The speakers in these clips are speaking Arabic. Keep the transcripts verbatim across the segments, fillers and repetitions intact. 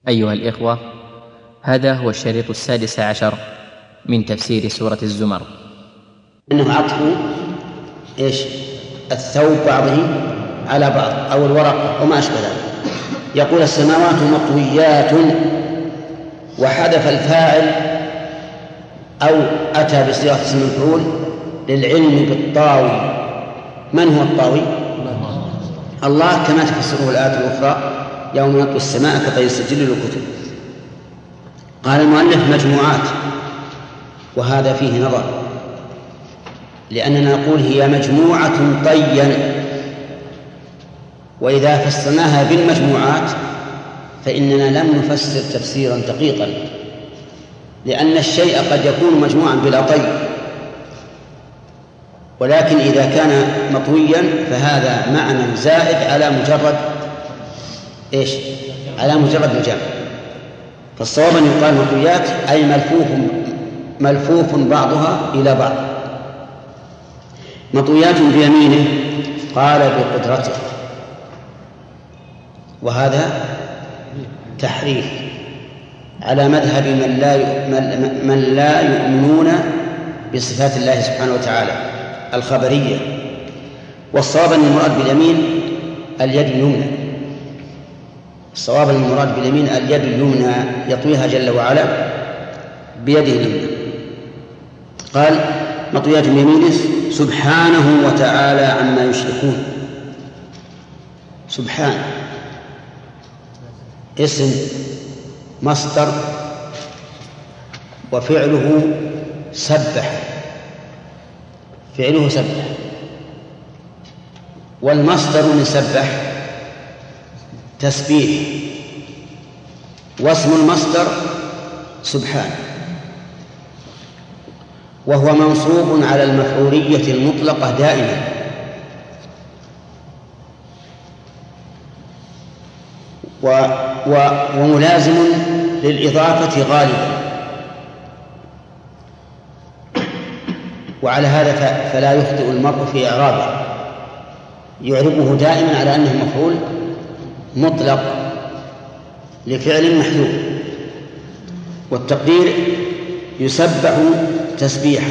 أيها الإخوة، هذا هو الشريط السادس عشر من تفسير سورة الزمر. إنه عطف إيش؟ الثوب بعضه على بعض أو الورق وما أشبه ذلك. يقول السماوات مطويات، وحذف الفاعل أو أتى بصيغة اسم المفعول للعلم بالطاوي. من هو الطاوي؟ الله، كما تفسره الآية الأخرى يوم يطوي السماء كطي السجل للكتب. قال المؤلف مجموعات، وهذا فيه نظر، لأننا نقول هي مجموعة طيا، وإذا فسرناها بالمجموعات فإننا لم نفسر تفسيرا دقيقا، لأن الشيء قد يكون مجموعا بلا طي، ولكن إذا كان مطويا فهذا معنى زائد على مجرد إيش؟ على مجرد الجمع. فالصواب أن يقال مطويات أي ملفوف ملفوف بعضها إلى بعض. مطويات بيمينه، قال بقدرته، وهذا تحريف على مذهب من لا من لا يؤمنون بصفات الله سبحانه وتعالى الخبرية. والصواب أن المراد باليمين اليد اليمنى، الصواب أن المراد باليمين اليد اليمنى يطويها جل وعلا بيده اليمنى. قال مطويات بيمينه سبحانه وتعالى عما يشركون. سبحان اسم مصدر وفعله سبح، فعله سبح، والمصدر من سبح تسبيح، واسم المصدر سبحان، وهو منصوب على المفعولية المطلقة دائما، و و وملازم للإضافة غالبا، وعلى هذا فلا يخطئ المرء في إعرابه، يعربه دائما على أنه مفعول مطلق لفعل محذوف. والتقدير يسبح تسبيحا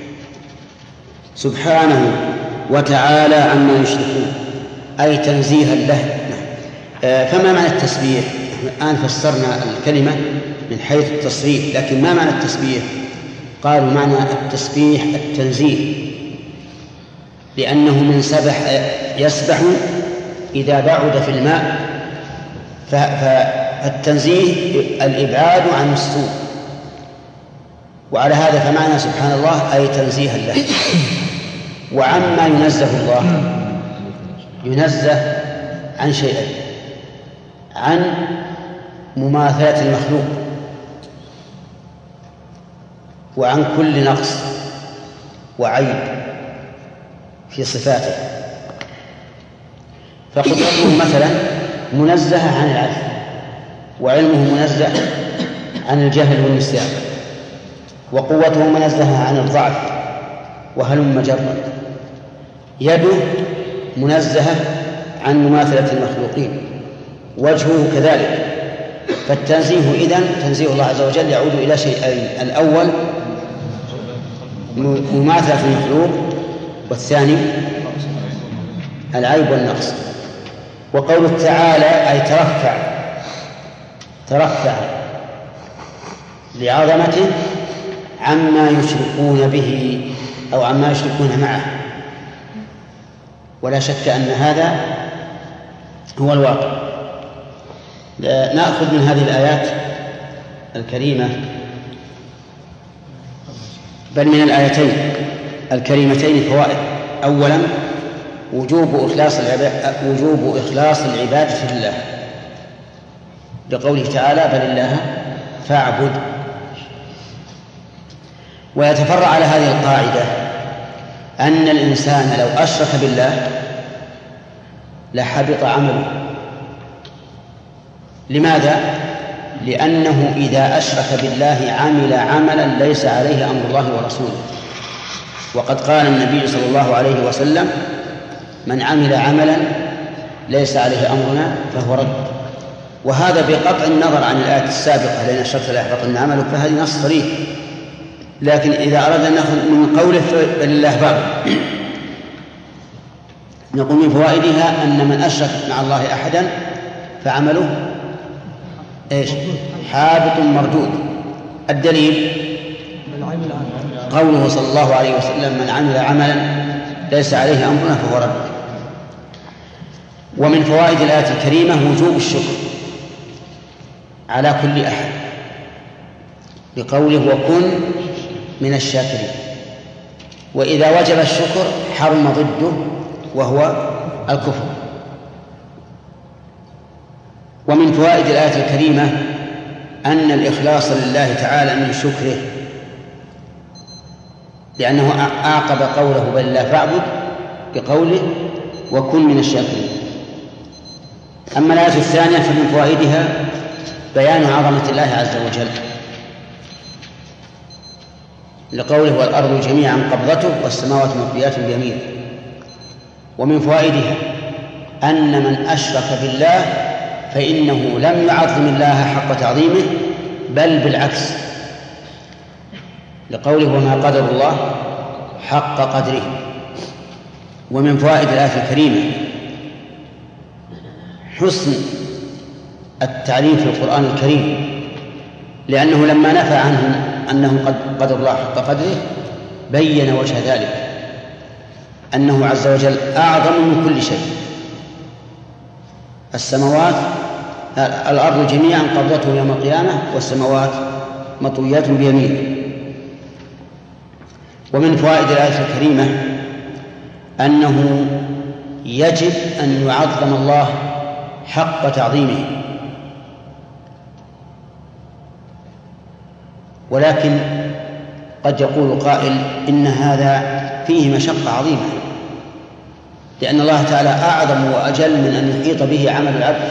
سبحانه وتعالى عما يشركون، أي تنزيها له. فما معنى التسبيح؟ الآن فسرنا الكلمة من حيث التصريف، لكن ما معنى التسبيح؟ قالوا معنى التسبيح التنزيه، لأنه من سبح يسبح إذا بعد في الماء، فالتنزيه الإبعاد عن السوء، وعلى هذا فمعنى سبحان الله أي تنزيها له. وعما ينزه الله، ينزه عن شيئين: عن مماثلة المخلوق، وعن كل نقص وعيب في صفاته. فقدرته مثلا منزهة عن العجز، وعلمه منزه عن الجهل والنسيان، وقوته منزهة عن الضعف وهلم جرا. يده منزهة عن مماثلة المخلوقين، وجهه كذلك. فالتنزيه إذن تنزيه الله عز وجل يعود إلى شيئين: الأول مماثلة المخلوق، والثاني العيب والنقص. وقوله تعالى أي ترفع، ترفع لعظمته عما يشركون به أو عما يشركون معه، ولا شك أن هذا هو الواقع. نأخذ من هذه الآيات الكريمة، بل من الآيتين الكريمتين فوائد. أولا وجوب إخلاص العبادة، وجوب إخلاص العبادة لله، بقوله تعالى بل الله فاعبد. ويتفرع على هذه القاعدة أن الإنسان لو أشرك بالله لحبط عمله. لماذا؟ لأنه إذا أشرك بالله عمل عملا ليس عليه أمر الله ورسوله. وقد قال النبي صلى الله عليه وسلم: من عمل عملا ليس عليه أمرنا فهو رد. وهذا بقطع النظر عن الآية السابقة لأن أشركت ليحبطن عملك، فهذه نص صريح. لكن إذا أردنا أن نأخذ من قوله فلله بعض، نقول من فوائدها أن من أشرك مع الله أحدا فعمله إيش؟ حابط مردود. الدليل قوله صلى الله عليه وسلم: من عمل عملا ليس عليه أمرنا فهو رد. ومن فوائد الآية الكريمة وجوب الشكر على كل أحد بقوله: وكن من الشاكرين. وإذا وجب الشكر حرم ضده وهو الكفر. ومن فوائد الآية الكريمة أن الإخلاص لله تعالى من شكره، لأنه أعقب قوله بل لا فاعبد بقوله وكن من الشاكرين. أما الآية الثانية فمن فوائدها بيان عظمة الله عز وجل لقوله: والأرض جميعا قبضته والسماوات مطويات بيمينه. ومن فوائدها أن من أشرك بالله فإنه لم يعظم الله حق تعظيمه، بل بالعكس، لقوله: وما قدر الله حق قدره. ومن فوائد الآية الكريمة حسن التعليم في القرآن الكريم، لأنه لما نفى عنهم أنهم قد قدر الله حق قدره بين وجه ذلك، أنه عز وجل أعظم من كل شيء. السماوات الأرض جميعا قبضته يوم القيامة والسماوات مطويات بيمينه. ومن فوائد الآية الكريمة أنه يجب أن يعظم الله حق تعظيمه، ولكن قد يقول قائل إن هذا فيه مشقة عظيمة، لأن الله تعالى أعظم وأجل من أن يحيط به عمل العبد.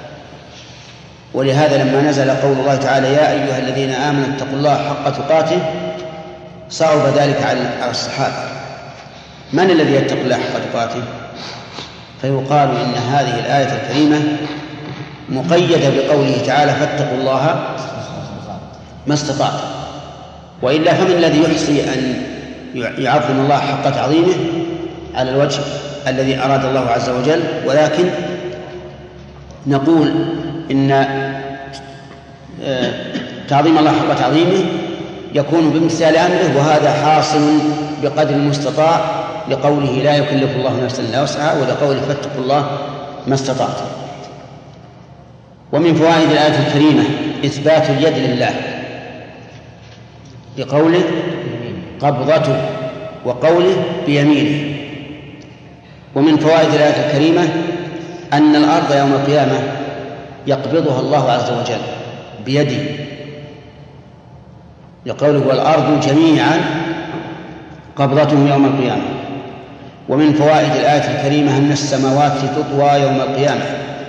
ولهذا لما نزل قول الله تعالى: يا أيها الذين آمنوا اتقوا الله حق تقاته، صعب ذلك على الصحابة. من الذي يتقي الله حق تقاته؟ فيقال إن هذه الآية الكريمة مقيدة بقوله تعالى: فاتقوا الله ما استطعتم. وإلا فمن الذي يحصي أن يعظم الله حق تعظيمه على الوجه الذي أراد الله عز وجل؟ ولكن نقول إن تعظيم الله حق تعظيمه يكون بامتثال أمره، وهذا حاصل بقدر المستطاع، لقوله: لا يكلف الله نفسا إلا وسعها، ولقوله: فاتقوا الله ما استطعتم. ومن فوائد الآية الكريمة إثبات اليد لله بقوله قبضته وقوله بيمينه. ومن فوائد الآية الكريمة أن الأرض يوم القيامة يقبضها الله عز وجل بيده، لقوله: والأرض جميعا قبضته يوم القيامة. ومن فوائد الآية الكريمة أن السماوات تطوى يوم القيامة،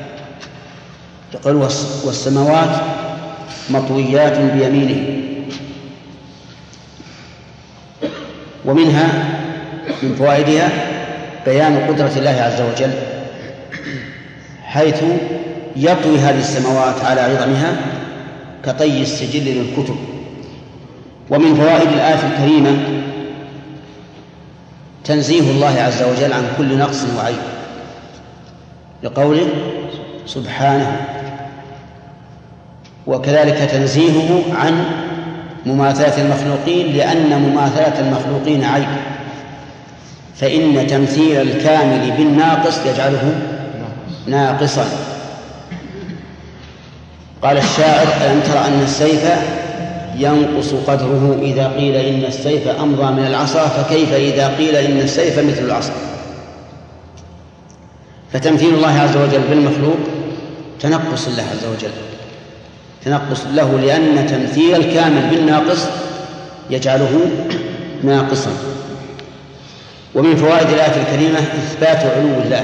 يقول: والسماوات مطويات بيمينه. ومنها من فوائدها بيان قدرة الله عز وجل، حيث يطوي هذه السماوات على عظمها كطي السجل للكتب. ومن فوائد الآية الكريمة تنزيه الله عز وجل عن كل نقص وعيب، لقوله سبحانه. وكذلك تنزيهه عن مماثلة المخلوقين، لأن مماثلة المخلوقين عيب، فإن تمثيل الكامل بالناقص يجعله ناقصا. قال الشاعر: ألم تر أن السيف ينقص قدره إذا قيل إن السيف أمضى من العصا، فكيف إذا قيل إن السيف مثل العصا. فتمثيل الله عز وجل بالمخلوق تنقص الله عز وجل، تنقص له، لأن تمثيل الكامل بالناقص يجعله ناقصا. ومن فوائد الآية الكريمة إثبات علو الله،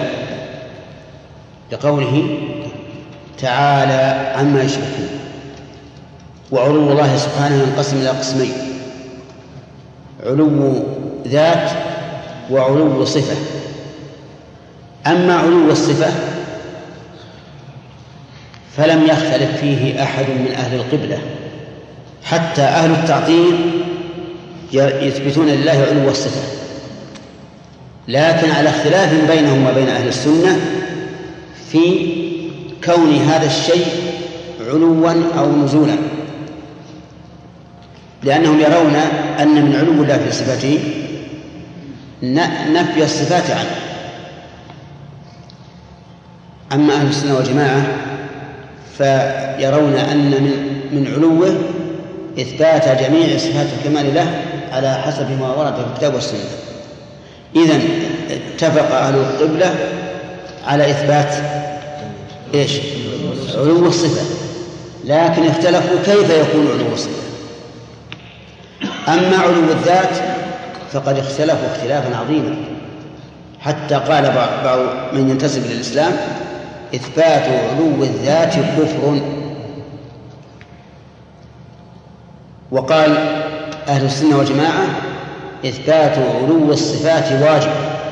لقوله تعالى عما يشركون. وعلو الله سبحانه ينقسم إلى قسمين: علو ذات وعلو صفة. أما علو الصفة فلم يختلف فيه أحد من أهل القبلة، حتى أهل التعطيل يثبتون لله علو الصفة، لكن على اختلاف بينهم وبين أهل السنة في كون هذا الشيء علوا أو نزولا، لأنهم يرون أن من علو الله في صفاته نفي الصفات عنه. أما أهل السنة والجماعة فيرون أن من من علوه إثبات جميع صفات الكمال له على حسب ما ورد في الكتاب والسنة. إذن اتفق أهل القبلة على إثبات إيش؟ علو الصفة، لكن اختلفوا كيف يكون علو الصفة. أما علو الذات فقد اختلفوا اختلافا عظيما، حتى قال بعض من ينتسب للإسلام إثبات علو الذات كفر. وقال أهل السنة والجماعة إثبات علو الصفات واجب،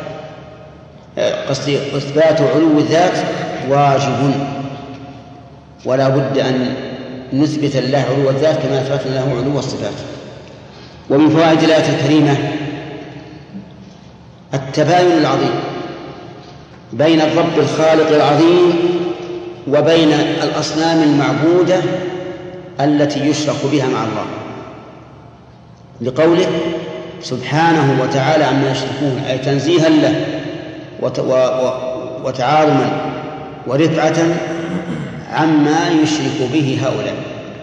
قصدي إثبات علو الذات واجب، ولا بد أن نثبت لله علو الذات كما أثبتنا له علو الصفات. ومن فوائد الآية الكريمة التباين العظيم بين الرب الخالق العظيم وبين الأصنام المعبودة التي يشرك بها مع الله، لقوله سبحانه وتعالى عما يشركون، أي تنزيها له وتعاظما ورفعة عما يشرك به هؤلاء.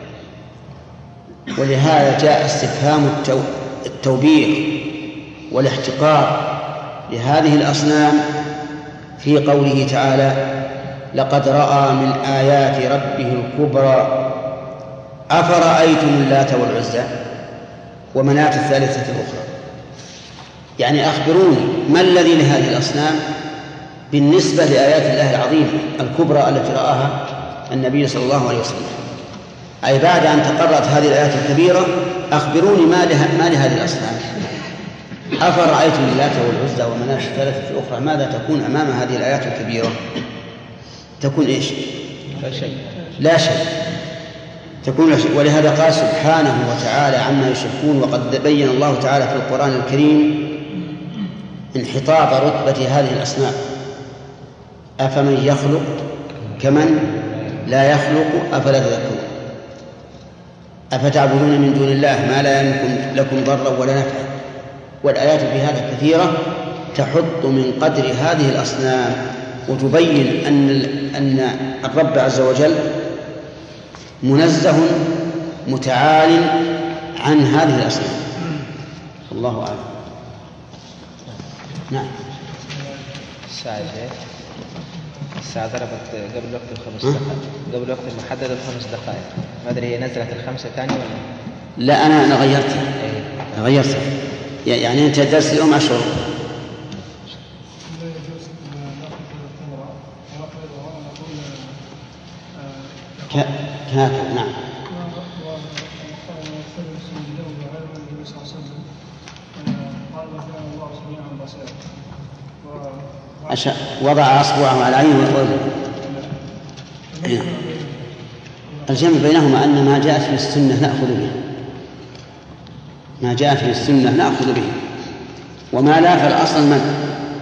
ولهذا جاء استفهام التوبيخ والاحتقار لهذه الأصنام في قوله تعالى لقد رأى من آيات ربه الكبرى أفرأيتم اللات والعزى ومناة الثالثة الأخرى. يعني أخبروني ما الذي لهذه الأصنام بالنسبة لآيات الله العظيمة الكبرى التي رآها النبي صلى الله عليه وسلم، أي بعد أن تقررت هذه الآيات الكبيرة أخبروني ما, له ما لهذه الأصنام. أفرأيتم اللات والعزى ومناة الثالثة الأخرى، ماذا تكون أمام هذه الآيات الكبيرة؟ تكون إيش؟ لا شيء. لا شيء تكون لا شيء. ولهذا قال سبحانه وتعالى عما يشركون. وقد بين الله تعالى في القرآن الكريم انحطاط رتبة هذه الأصنام: أفمن يخلق كمن لا يخلق أفلا تذكرون، أفتعبدون من دون الله ما لا يملك لكم ضرا ولا نفعا. والآيات في هذا كثيرة تحط من قدر هذه الأصنام وتبين أن أن الرب عز وجل منزه متعال عن هذه الأصنام. الله أعلم. نعم. الساعة الساعة ضربت قبل وقت الخمس دقائق، قبل وقت المحدد الخمس دقائق. ما أدري هي نزلت الخمسة ثانية ولا؟ لا أنا أنا غيرتها. أنا غيرتها. يعني أنت درس اليوم عشر. هكذا. نعم. وضع أصبعه على عينه وأذنه. الجمع بينهما أن ما جاءت في السنة نأخذ به، ما جاءت في السنة نأخذ به، وما لا فالأصل المنع،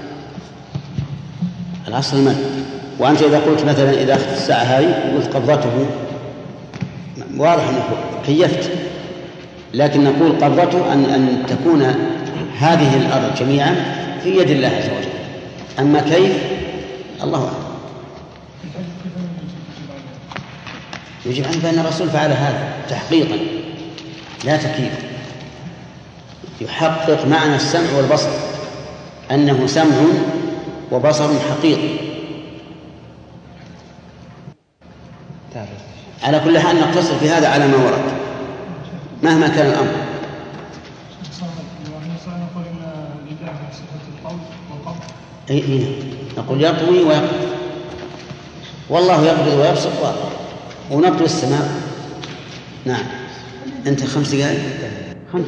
الأصل المنع. وأنت إذا قلت مثلا إذا أخذت الساعة هذه قلت قبضته، واضح أنك كيفت، لكن نقول قبضته أن أن تكون هذه الأرض جميعا في يد الله عز وجل. أما كيف الله أعلم. يجب أن فإن الرسول فعل هذا تحقيقا لا تكييف، يحقق معنى السمع والبصر أنه سمع وبصر حقيقي. على كل حال نقتصر في هذا على ما ورد مهما كان الأمر. أي هنا نقول يطوي ويقبض، والله يقبض ويبسط ونبض السماء. نعم. أنت خمس دقائق خمس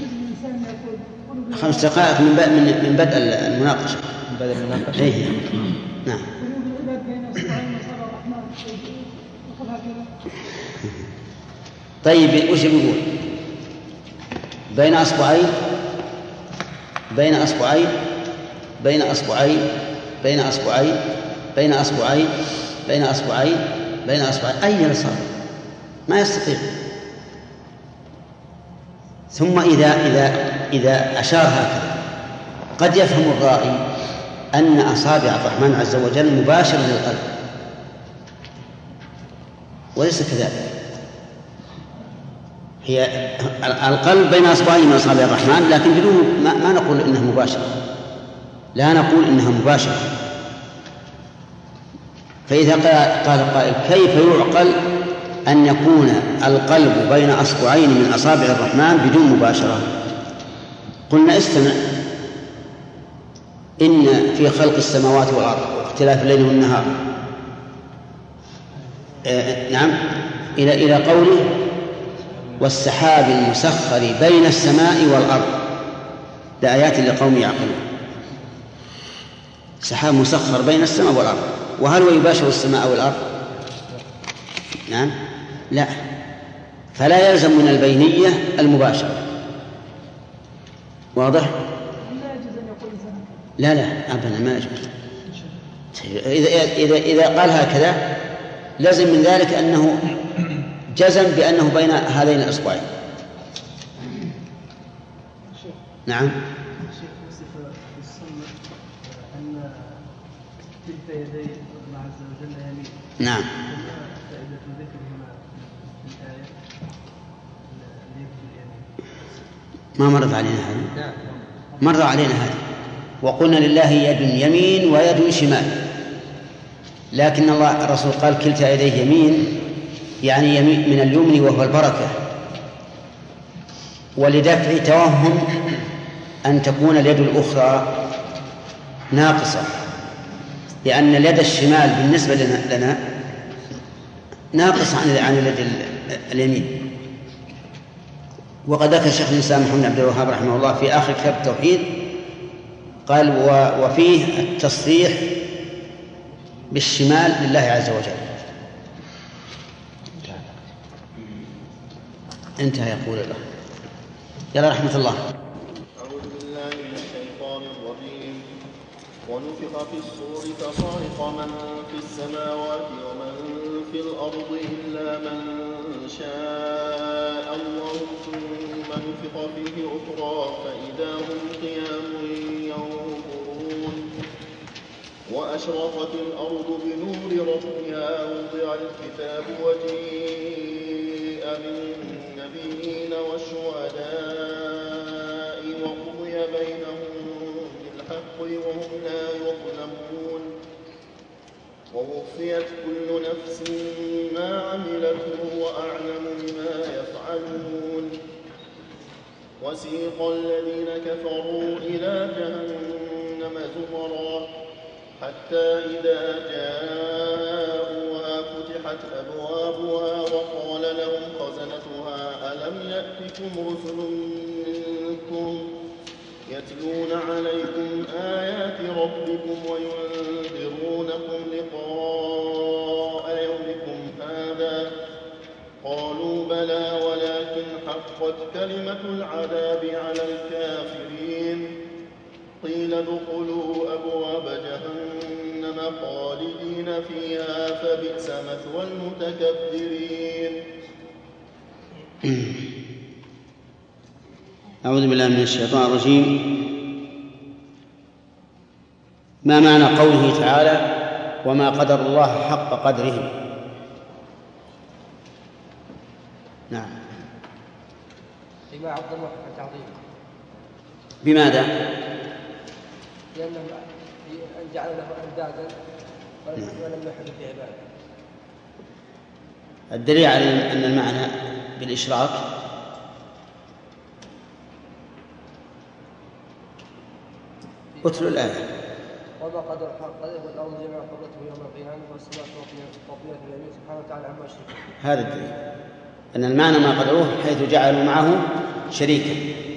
خمس دقائق من من من بدء المناقشة. من بدء المناقشة. أيه. نعم. طيب وش بيقول؟ بين أصبعين بين أصبعين بين أصبعين بين أصبعين بين أصبعين بين أصبعين بين أصبعين أي نصاب ما يستطيع. ثم إذا إذا إذا أشار هكذا قد يفهم الرائي أن أصابع الرحمن عز وجل مباشرة للقلب، وليس كذلك. هي القلب بين أصبعين من أصابع الرحمن، لكن بدون ما, ما نقول إنها مباشرة، لا نقول إنها مباشرة. فإذا قال قائل كيف يعقل أن يكون القلب بين أصبعين من أصابع الرحمن بدون مباشرة؟ قلنا استمع، إن في خلق السماوات والأرض واختلاف الليل والنهار آه نعم إلى إلى قوله والسحاب المسخر بين السماء والأرض لآيات لقوم يعقلون. سحاب مسخر بين السماء والأرض، وهل هو يباشر السماء والأرض؟ نعم لا، فلا يلزم من البينية المباشرة. واضح؟ لا لا أبدا ما يجوز. إذا, إذا, إذا قال هكذا لازم من ذلك أنه جزم بأنه بين هذين الأصبعين. نعم. نعم. ما مرت علينا هذه؟ مر علينا هذه وقلنا لله يد يمين ويد شمال، لكن الله الرسول قال كلتا يديه يمين، يعني يمين من اليمن وهو البركة، ولدفع توهم أن تكون اليد الأخرى ناقصة، لأن اليد الشمال بالنسبة لنا ناقص عن عن اليد اليمين. وقد ذكر الشيخ الإسلام محمد بن عبد الوهاب رحمه الله في آخر كتاب التوحيد قال وفيه التصريح بالشمال لله عز وجل. انتهى يقول الله. يلا رحمة الله. أعوذ بالله من الشيطان الرجيم. ونفخ في الصور فصعق من في السماوات ومن في الأرض إلا من شاء الله ثم نفخ فيه أخرى فإذا هم قيام ينظرون. وأشرقت الأرض بنور ربها ووضع الكتاب وجيء بالنبيين والشهداء وقضي بينهم بالحق وهم لا يظلمون. ووفيت كل نفس ما عملت وهو أعلم بما يفعلون. وسيق الذين كفروا إلى جهنم زمرا حتى إذا جاءوها فتحت أبوابها وقال لهم خزنتها ألم يأتكم رسل منكم يتلون عليكم آيات ربكم وينذرونكم لقاء يومكم هذا؟ قالوا بلى ولكن حقت كلمة العذاب على الكافرين. قيل ادخلوا أبواب جهنم خالدين فيها فبئس مثوى المتكبرين. أعوذ بالله من الشيطان الرجيم. ما معنى قوله تعالى وما قدر الله حق قدره؟ نعم. بما عظمه وتعظيمه. بماذا؟ لأنه جعل له أندادا ولم يحدث في عباده. الدليل على أن المعنى بالإشراك اتلوا الآية. وما قدر حق قدره والأرض جميعا قبضته يوم القيامة والسماء فوقية اليمين سبحانه وتعالى عما يشركون. هذا الدليل أن المعنى ما قدروه حيث جعلوا معه شريكا.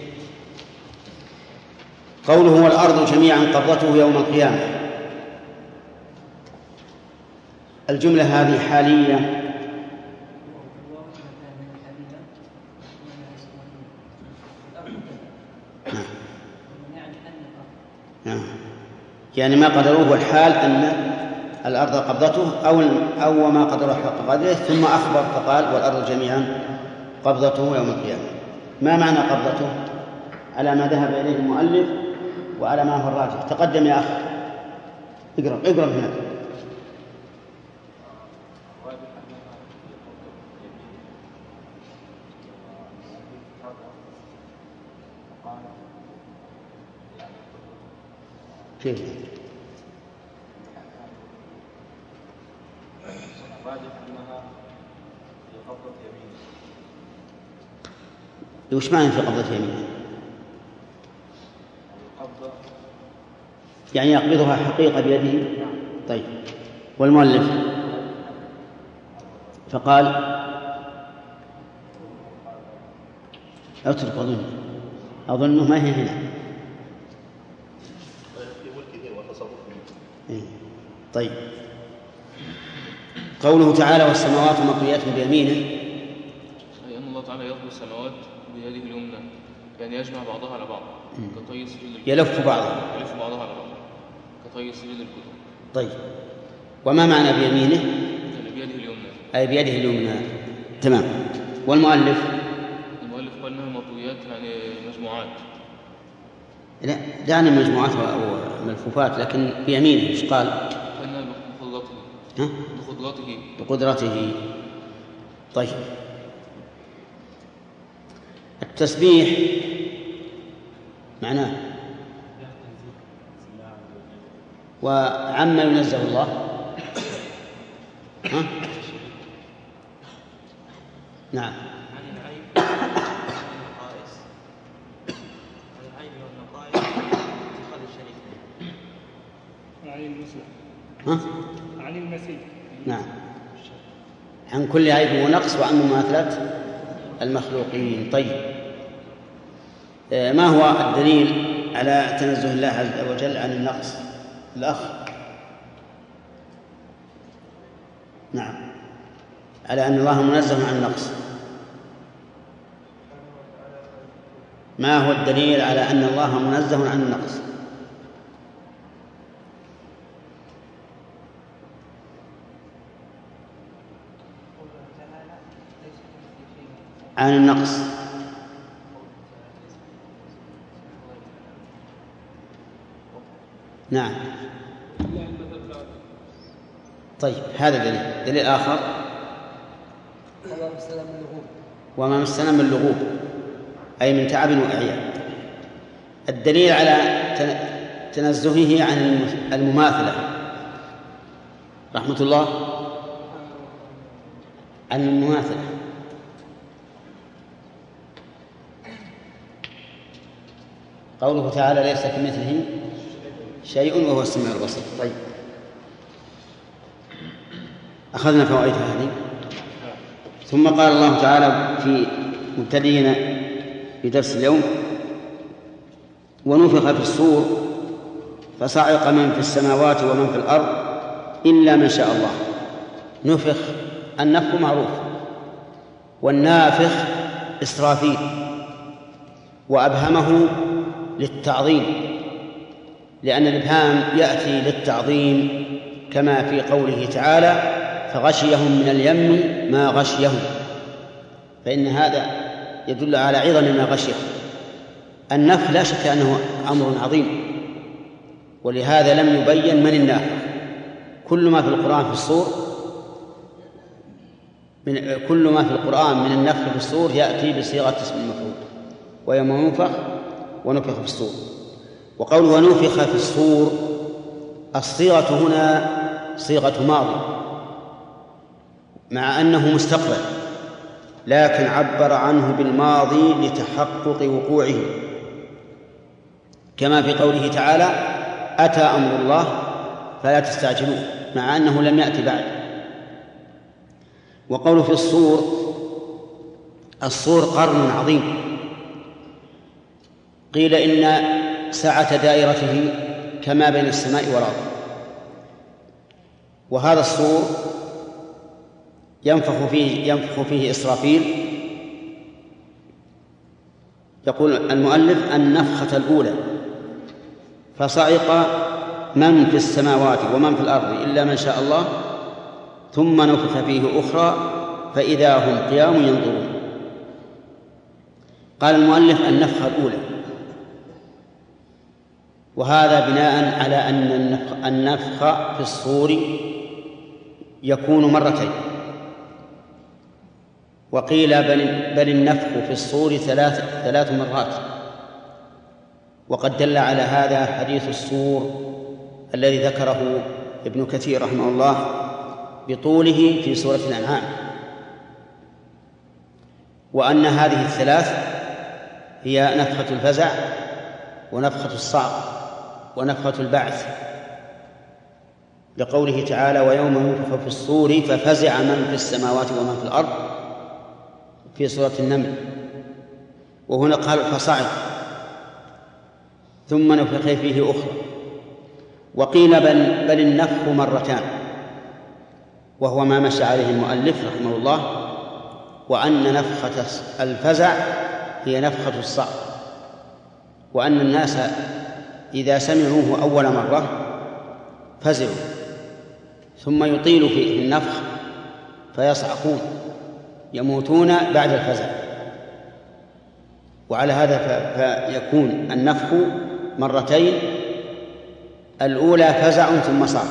قوله والأرض جميعا قبضته يوم القيامة، الجملة هذه حالية نعم. يعني ما قدروه والحال أن الأرض قبضته أو أو ما قدروه حق قدره، ثم أخبر فقال والأرض جميعا قبضته يوم القيامة. ما معنى قبضته؟ على ما ذهب إليه المؤلف وعلى ما هو الراجح. تقدم يا أخ، اقرأ اقرأ هنا. كيف؟ وش معنى في قبضة يمينه؟ يعني يقبضها حقيقة بيده. طيب، والمؤلف فقال اترك أظن أظنه ما هي هنا. طيب، قوله تعالى والسماوات مطويات بيمينه، أي أن الله تعالى يقبض السماوات بيده اليمنى، يعني يجمع بعضها على بعض كطي سجل الكتب. يلف بعضها يلف بعضها على بعض كطي سجل الكتب. طيب، وما معنى بيمينه؟ يعني بيده اليمنى، أي بيده اليمنى. تمام. والمؤلف المؤلف قال إنها مطويات يعني مجموعات. لا دعني مجموعات وملفوفات، لكن بيمينه ايش قال؟ قالنا بقدرته. ها؟ بقدرته. بقدرته. طيب، التسبيح معناه وعما ينزه الله. ها؟ نعم. عن العيب والنقائص، عن العيب والنقائص اتخاذ الشريك. عن المسيح. ها؟ عن المسيح. نعم، عن كل عيب ونقص وعن مماثلة المخلوقين. طيب، ما هو الدليل على تنزه الله عز وجل عن النقص؟ الأخ. نعم، على أن الله منزه عن النقص. ما هو الدليل على أن الله منزه عن النقص؟ عن النقص. نعم. طيب، هذا دليل. دليل آخر وما مسنا من لغوب، أي من تعب وإعياء. الدليل على تنزهه عن المماثلة رحمة الله عن المماثلة. قوله تعالى ليس كمثله شيء وهو السميع البصير. طيب، أخذنا فوائد هذه. ثم قال الله تعالى في مبتدئنا في درس اليوم ونفخ في الصور فصعق من في السماوات ومن في الأرض إلا من شاء الله. نفخ، النفخ معروف، والنافخ إسرافيل، وأبهمه للتعظيم، لأن الإبهام يأتي للتعظيم كما في قوله تعالى فغشيهم من اليم ما غشيهم، فإن هذا يدل على عظم ما غشيهم. النفخ لا شك أنه أمر عظيم، ولهذا لم يبين من النافخ. كل ما في القرآن في الصور من كل ما في القرآن من النفخ في الصور يأتي بصيغة اسم المفعول، ويوم ينفخ ونفخ في الصور. وقوله ونفخ في الصور، الصيغة هنا صيغة ماضي مع أنه مستقبل، لكن عبر عنه بالماضي لتحقق وقوعه، كما في قوله تعالى أتى أمر الله فلا تستعجلوه، مع أنه لم يأتي بعد. وقوله في الصور، الصور قرن عظيم، قيل إن سعة دائرته كما بين السماء والأرض. وهذا الصور ينفخ فيه ينفخ فيه إسرافيل، يقول المؤلف النفخة الأولى فصعق من في السماوات ومن في الأرض إلا من شاء الله ثم نفخ فيه أخرى فإذا هم قيام ينظرون. قال المؤلف النفخة الأولى، وهذا بناء على أن النفخ في الصور يكون مرتين، وقيل بل النفخ في الصور ثلاث, ثلاث مرات، وقد دل على هذا حديث الصور الذي ذكره ابن كثير رحمه الله بطوله في سورة الأنعام، وأن هذه الثلاث هي نفخة الفزع ونفخة الصعق ونفخة البعث، لقوله تعالى ويوم ينفخ في الصور ففزع من في السماوات ومن في الأرض في سورة النمل. وهنا قال فصعق ثم نفخ فيه أخرى. وقيل بل, بل النفخ مرتان، وهو ما مشى عليه المؤلف رحمه الله، وأن نفخة الفزع هي نفخة الصعق، وأن الناس إذا سمعوه أول مرة فزعوا ثم يطيل فيه النفخ فيصعقون يموتون بعد الفزع، وعلى هذا فيكون النفخ مرتين، الأولى فزع ثم صعق،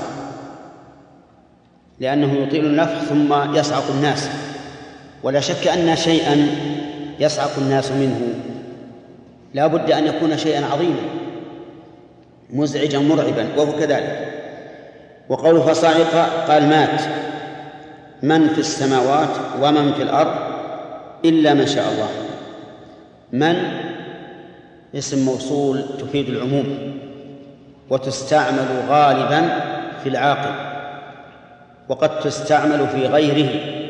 لأنه يطيل النفخ ثم يصعق الناس، ولا شك أن شيئا يصعق الناس منه لا بد أن يكون شيئا عظيما مزعجا مرعبا، وهو كذلك. وقوله فصعق قال مات من في السماوات ومن في الأرض إلا من شاء الله. من اسم موصول تفيد العموم، وتستعمل غالبا في العاقل، وقد تستعمل في غيره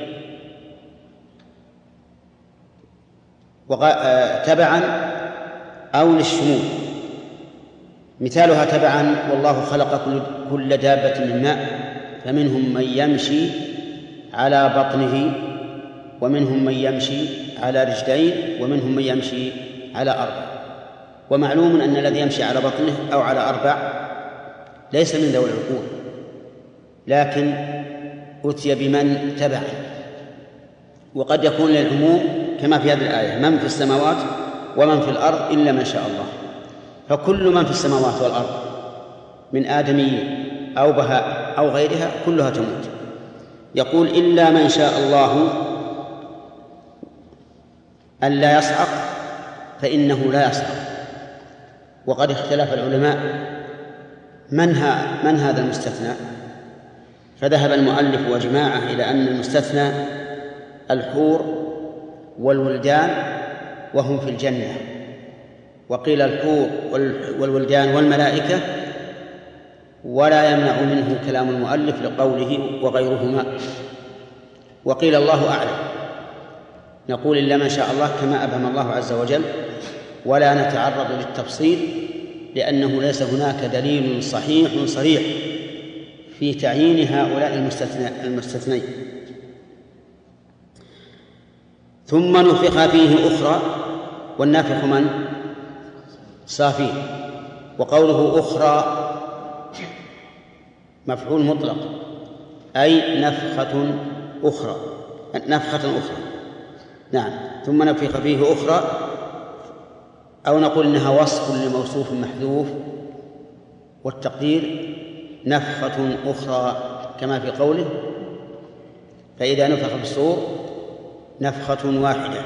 تبعا أو للشمول. مثالها تبعا والله خلق كل دابة من ماء فمنهم من يمشي على بطنه ومنهم من يمشي على رجلين ومنهم من يمشي على أربع. ومعلوم أن الذي يمشي على بطنه أو على أربع ليس من ذوي العقول، لكن أتي بمن تبع. وقد يكون للعموم كما في هذه الآية من في السماوات ومن في الأرض إلا من شاء الله، فكل من في السماوات والأرض من آدمي أو بهاء أو غيرها كلها تموت. يقول إلا من شاء الله أن لا يصعق فإنه لا يصعق. وقد اختلف العلماء من, ها من هذا المستثنى، فذهب المؤلف وجماعة إلى أن المستثنى الحور والولدان وهم في الجنة، وقيل الحور والولدان والملائكة، ولا يمنع منه كلام المؤلف لقوله وغيرهما. وقيل الله أعلم، نقول إلا ما شاء الله كما أبهم الله عز وجل، ولا نتعرض للتفصيل لأنه ليس هناك دليل صحيح صريح في تعيين هؤلاء المستثنين. ثم نفخ فيه أخرى، والنافخ من؟ صافي. وقوله أخرى مفعول مطلق، أي نفخة أخرى نفخة أخرى نعم. ثم نفخ فيه أخرى، أو نقول إنها وصف لموصوف محذوف، والتقدير نفخة أخرى كما في قوله فإذا نفخ في الصور نفخة واحدة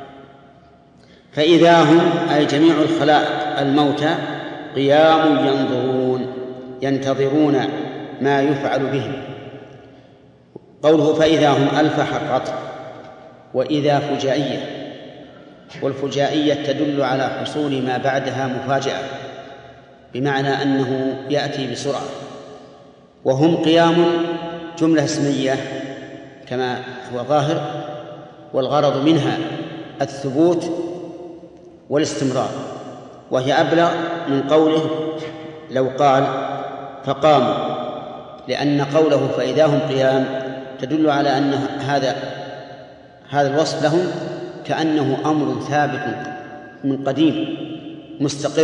فإذا هم أي جميع الخلائق الموتى قيام ينظرون ينتظرون ما يفعل بهم. قوله فإذا هم ألف حقت، وإذا فجائية، والفجائية تدل على حصول ما بعدها مفاجأة، بمعنى أنه يأتي بسرعة. وهم قيام جملة اسمية كما هو ظاهر، والغرض منها الثبوت والاستمرار، وهي أبلغ من قوله لو قال فقاموا، لأن قوله فإذا هم قيام تدل على أن هذا هذا الوصف لهم كأنه أمر ثابت من قديم مستقر،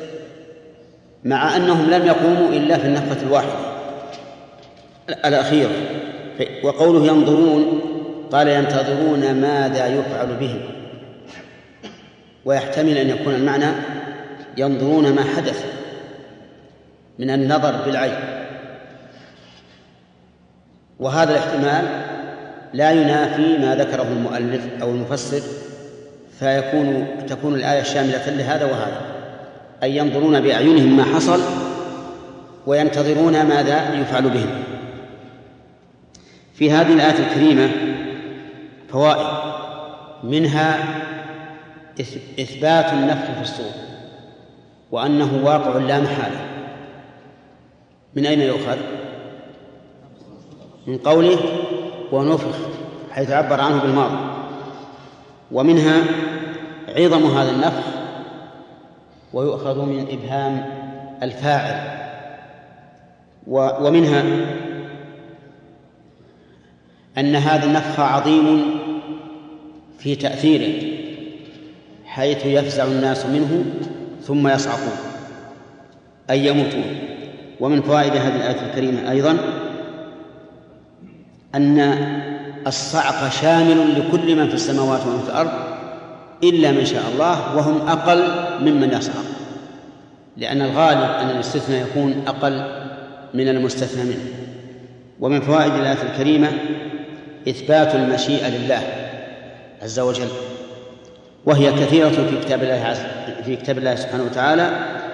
مع أنهم لم يقوموا إلا في النفخة الواحدة الأخيرة. وقوله ينظرون قال ينتظرون ماذا يفعل بهم، ويحتمل أن يكون المعنى ينظرون ما حدث من النظر بالعين، وهذا الاحتمال لا ينافي ما ذكره المؤلف أو المفسر، فيكون تكون الآية شاملة لهذا وهذا، أي ينظرون بأعينهم ما حصل وينتظرون ماذا يفعل بهم. في هذه الآية الكريمة فوائد، منها إثبات النفخ في الصور وأنه واقع لا محالة. من أين يؤخذ؟ من قوله ونفخ، حيث عبر عنه بالماضي. ومنها عظم هذا النفخ، ويؤخذ من إبهام الفاعل. ومنها أن هذا النفخ عظيم في تأثيره، حيث يفزع الناس منه ثم يصعقون أي يموتون. ومن فوائد هذه الآية الكريمة أيضا أن الصعق شامل لكل من في السماوات ومن في الأرض إلا من شاء الله، وهم أقل ممن يصعق، لأن الغالب أن الاستثناء يكون أقل من المستثنى منه. ومن فوائد الآية الكريمة إثبات المشيئة لله عز وجل، وهي كثيرة في كتاب الله عز في كتاب الله سبحانه وتعالى،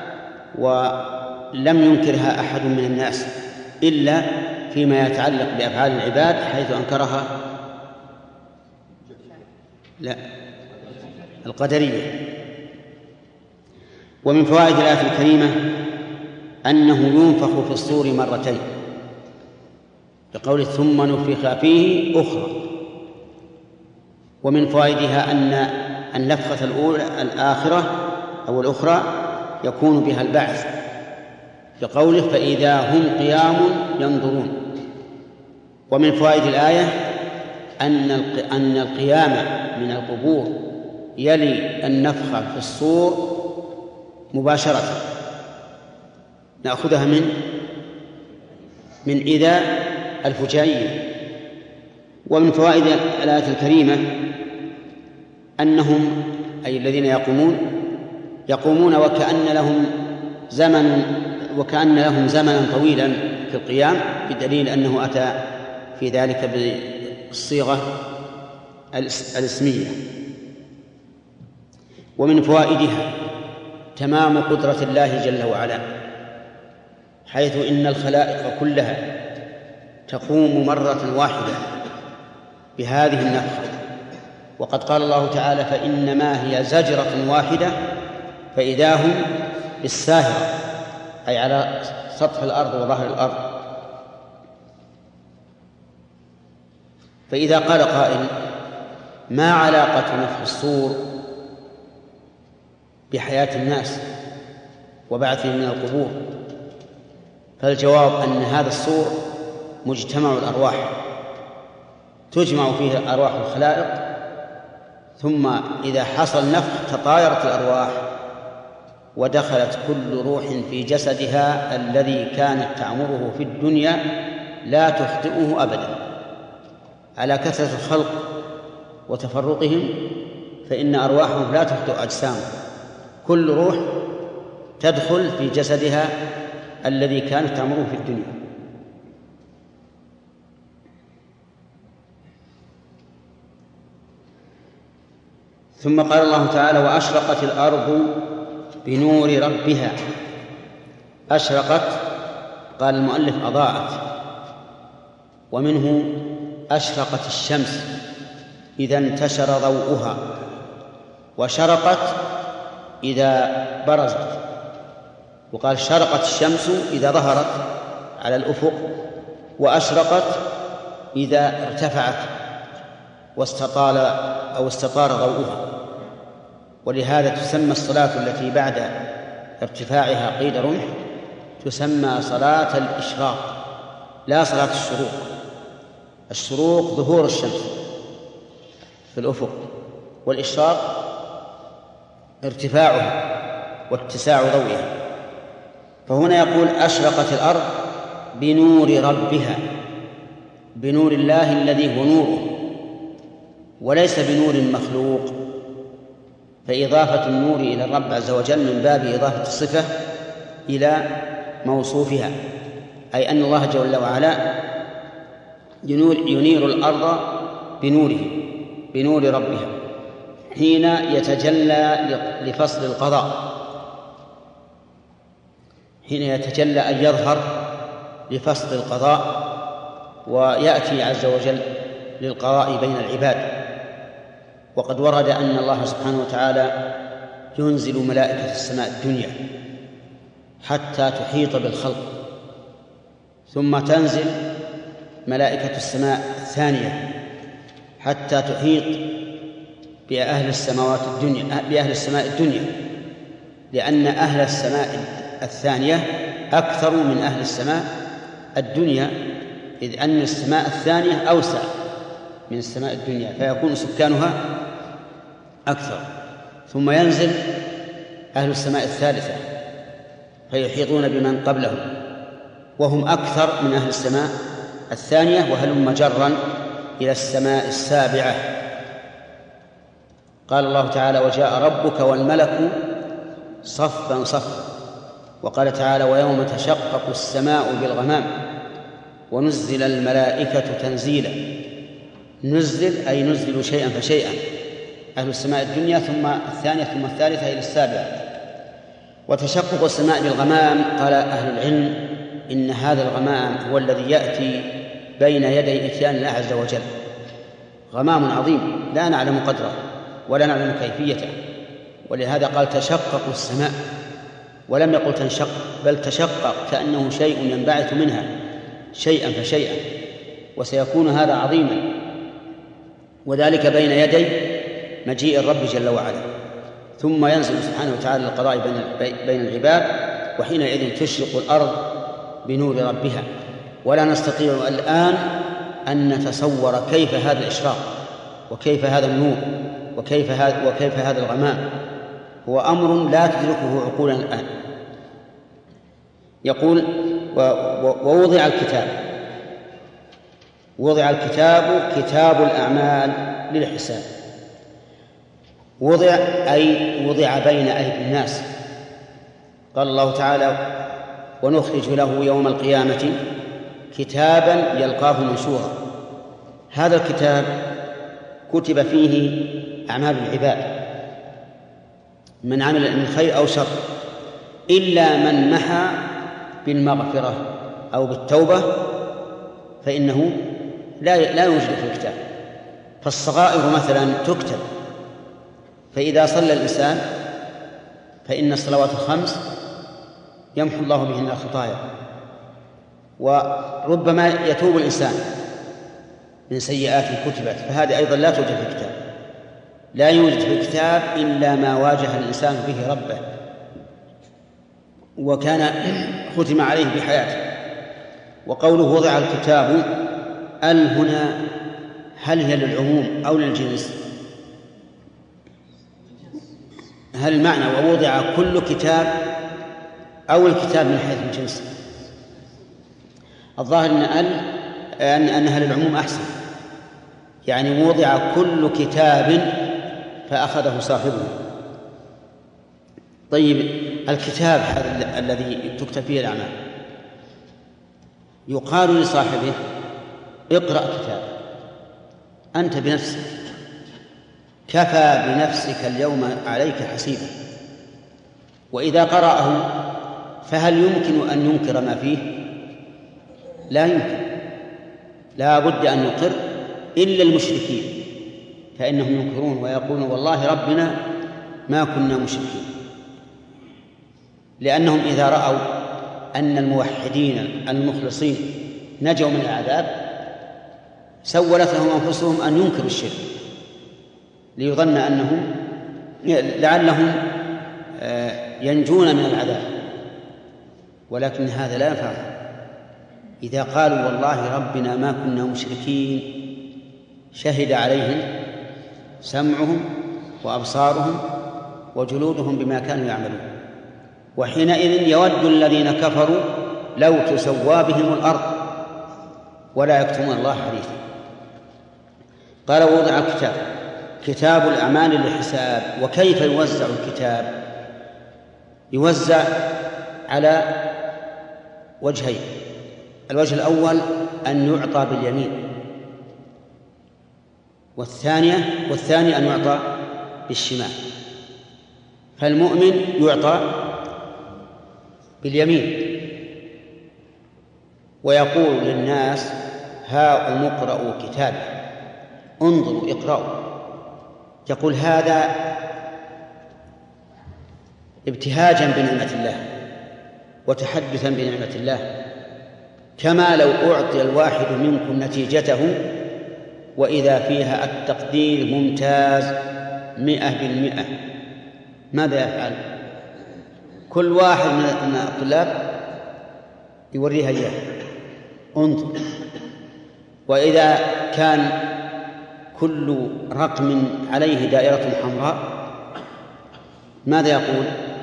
ولم ينكرها أحد من الناس إلا فيما يتعلق بأفعال العباد، حيث أنكرها لا القدرية. ومن فوائد الآية الكريمة أنه ينفخ في الصور مرتين، بقول ثم نفخ فيه أخرى. ومن فوائدها أن النفخة الأولى الآخرة أو الأخرى يكون بها البعث، بقوله فإذا هم قيام ينظرون. ومن فوائد الآية أن أن القيام من القبور يلي النفخ في الصور مباشرة، نأخذها من من إذا الفجائية. ومن فوائد الآية الكريمة أنهم أي الذين يقومون يقومون وكأن لهم زمن وكأن لهم زمنا طويلا في القيام، بدليل أنه أتى في ذلك بالصيغة الاسمية. ومن فوائدها تمام قدرة الله جل وعلا، حيث إن الخلائق كلها تقوم مرة واحدة بهذه النفخة، وقد قال الله تعالى فإنما هي زجرة واحدة فإذا هم بالساهرة، أي على سطح الأرض وظهر الأرض. فإذا قال قائل ما علاقة نفخ الصور بحياة الناس وبعثهم من القبور؟ فالجواب أن هذا الصور مجتمع الأرواح، تجمع فيه أرواح الخلائق، ثم إذا حصل نفخ تطايرت الأرواح ودخلت كل روح في جسدها الذي كانت تعمره في الدنيا لا تخطئه أبدا. على كثرة الخلق وتفرقهم فإن أرواحهم لا تخطئ أجسامهم، كل روح تدخل في جسدها الذي كانت تعمره في الدنيا. ثم قال الله تعالى وأشرقت الأرض بنور ربها. أشرقت قال المؤلف أضاءت، ومنه أشرقت الشمس إذا انتشر ضوءها، وشرقت إذا برزت، وقال شرقت الشمس إذا ظهرت على الأفق، وأشرقت إذا ارتفعت واستطال أو استطار ضوءها. ولهذا تسمى الصلاة التي بعد ارتفاعها قيد رمح تسمى صلاة الإشراق لا صلاة الشروق. الشروق ظهور الشمس في الأفق، والإشراق ارتفاعها واتساع ضوئها. فهنا يقول أشرقت الأرض بنور ربها، بنور الله الذي هو نوره وليس بنور مخلوق، فإضافة النور إلى الرب عز وجل من باب إضافة الصفة إلى موصوفها، أي أن الله جل وعلا ينير الأرض بنوره بنور ربها حين يتجلى لفصل القضاء، حين يتجلى أن يظهر لفصل القضاء ويأتي عز وجل للقضاء بين العباد. وقد ورد أن الله سبحانه وتعالى ينزل ملائكة السماء الدنيا حتى تحيط بالخلق، ثم تنزل ملائكة السماء الثانية حتى تحيط بأهل السماوات الدنيا بأهل السماء الدنيا، لأن أهل السماء الثانية أكثر من أهل السماء الدنيا، إذ أن السماء الثانية أوسع من السماء الدنيا فيكون سكانها أكثر. ثم ينزل أهل السماء الثالثة فيحيطون بمن قبلهم وهم أكثر من أهل السماء الثانية، وهلم جرا إلى السماء السابعة. قال الله تعالى: وجاء ربك والملك صفا صفا. وقال تعالى: ويوم تشقق السماء بالغمام ونزل الملائكة تنزيلا. نزل أي نزل شيئا فشيئا، أهل السماء الدنيا ثم الثانية ثم الثالثة إلى السابعة. وتشقق السماء بالغمام، قال أهل العلم إن هذا الغمام هو الذي يأتي بين يدي إتيان الله عز وجل، غمام عظيم لا نعلم قدره ولا نعلم كيفيته، ولهذا قال تشقق السماء ولم يقل تنشق، بل تشقق كأنه شيء ينبعث منها شيئا فشيئا، وسيكون هذا عظيما، وذلك بين يدي مجيء الرب جل وعلا. ثم ينزل سبحانه وتعالى للقضاء بين العباد، وحينئذ تشرق الأرض بنور ربها. ولا نستطيع الآن أن نتصور كيف هذا الإشراق وكيف هذا النور وكيف هذا وكيف هذا الغمام، هو أمر لا تدركه عقولنا الآن. يقول: ووضع الكتاب. وضع الكتاب كتاب الأعمال للحساب. وضع أي وضع بين أيدي الناس. قال الله تعالى: ونخرج له يوم القيامة كتابا يلقاه منشورا. هذا الكتاب كتب فيه أعمال العباد، من عمل من خير أو شر، إلا من محى بالمغفرة أو بالتوبة فإنه لا لا يوجد في الكتاب. فالصغائر مثلا تكتب، فإذا صلى الإنسان فإن الصلوات الخمس يمحو الله بهن الخطايا، وربما يتوب الإنسان من سيئات كتبت، فهذه أيضا لا توجد في الكتاب. لا يوجد في الكتاب إلا ما واجه الإنسان به ربه وكان ختم عليه بحياته. وقوله وضع الكتاب، ال هنا هل هي للعموم أو للجنس؟ هل المعنى ووضع كل كتاب أو الكتاب من حيث الجنس؟ الظاهر أن أن أنها للعموم أحسن، يعني وضع كل كتاب فأخذه صاحبه. طيب، الكتاب هذا الذي تكتب فيه الأعمال يقال لصاحبه: اقرأ كتاب أنت بنفسك، كفى بنفسك اليوم عليك حسيبا. وإذا قرأه فهل يمكن أن ينكر ما فيه؟ لا يمكن، لا بد أن يقر، إلا المشركين فإنهم ينكرون ويقولون والله ربنا ما كنا مشركين، لأنهم إذا رأوا أن الموحدين المخلصين نجوا من العذاب سولت لهم أنفسهم أن ينكروا الشرك ليظن أنهم لعلهم ينجون من العذاب، ولكن هذا لا ينفع. إذا قالوا والله ربنا ما كنا مشركين شهد عليهم سمعهم وأبصارهم وجلودهم بما كانوا يعملون. وحينئذ يود الذين كفروا لو تسوى بهم الأرض ولا يكتمون الله حديثا. قال ووضع الكتاب، كتاب الأعمال للحساب. وكيف يوزع الكتاب؟ يوزع على وجهين. الوجه الأول أن يعطى باليمين، والثانية والثاني أن يعطى بالشمال. فالمؤمن يعطى باليمين ويقول للناس هاؤم اقرءوا كتابي، انظروا اقرأوا. يقول هذا ابتهاجا بنعمة الله وتحدثا بنعمة الله، كما لو أعطي الواحد منكم نتيجته وإذا فيها التقدير ممتاز مئة بالمئة، ماذا يفعل؟ كل واحد من الطلاب يوريها إياه، انظر. وإذا كان كل رقم عليه دائرة حمراء ماذا يقول؟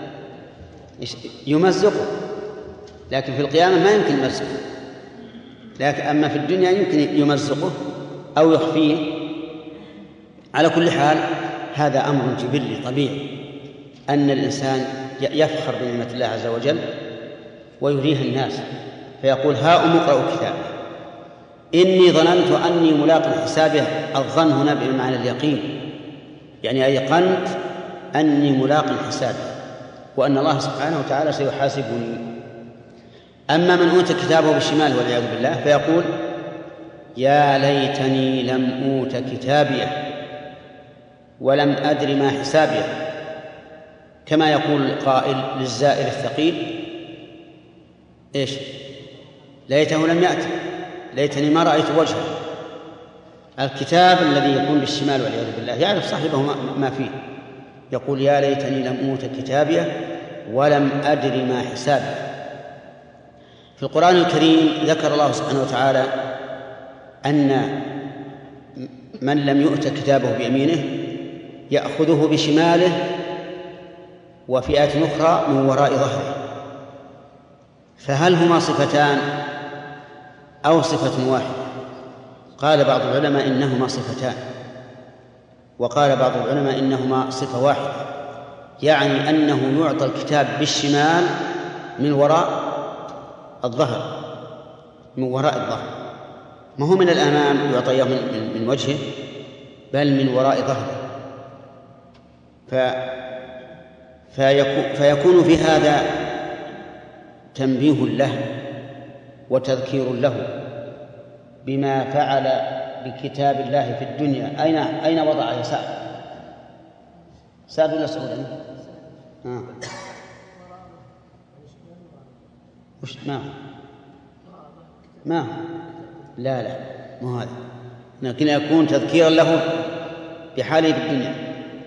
يمزقه. لكن في القيامة ما يمكن يمزقه، لكن أما في الدنيا يمكن يمزقه أو يخفيه. على كل حال هذا أمر جبلي طبيعي، أن الإنسان يفخر بنعمة الله عز وجل ويريها الناس، فيقول هاؤم اقرءوا كتابي إني ظننت أني ملاق حسابه. الظن هنا بمعنى اليقين، يعني أيقنت أني ملاق حسابه وأن الله سبحانه وتعالى سيحاسبني. أما من أوتي كتابه بالشمال والعياذ بالله فيقول يا ليتني لم أوت كتابيه ولم أدر ما حسابيه، كما يقول القائل للزائر الثقيل إيش؟ ليته لم يأتي، ليتني ما رأيت وجهه. الكتاب الذي يكون بالشمال والعياذ بالله يعرف صاحبه ما فيه، يقول يا ليتني لم أوت كتابيه ولم أدر ما حسابه. في القرآن الكريم ذكر الله سبحانه وتعالى أن من لم يؤت كتابه بيمينه يأخذه بشماله، وفي آية أخرى من وراء ظهره. فهل هما صفتان أو صفة واحدة؟ قال بعض العلماء إنهما صفتان، وقال بعض العلماء إنهما صفة واحدة، يعني أنه يعطى الكتاب بالشمال من وراء الظهر، من وراء الظهر، ما هو من الأمام يعطيه من, من وجهه، بل من وراء ظهره. ف فيكون, فيكون في هذا تنبيه له وتذكير له بما فعل بكتاب الله في الدنيا. أين أين وضعه سعد؟ سعد ولا سعود؟ آه. وش ما ما لا لا مو هذا، لكن يكون تذكيرا له بحاله في الدنيا،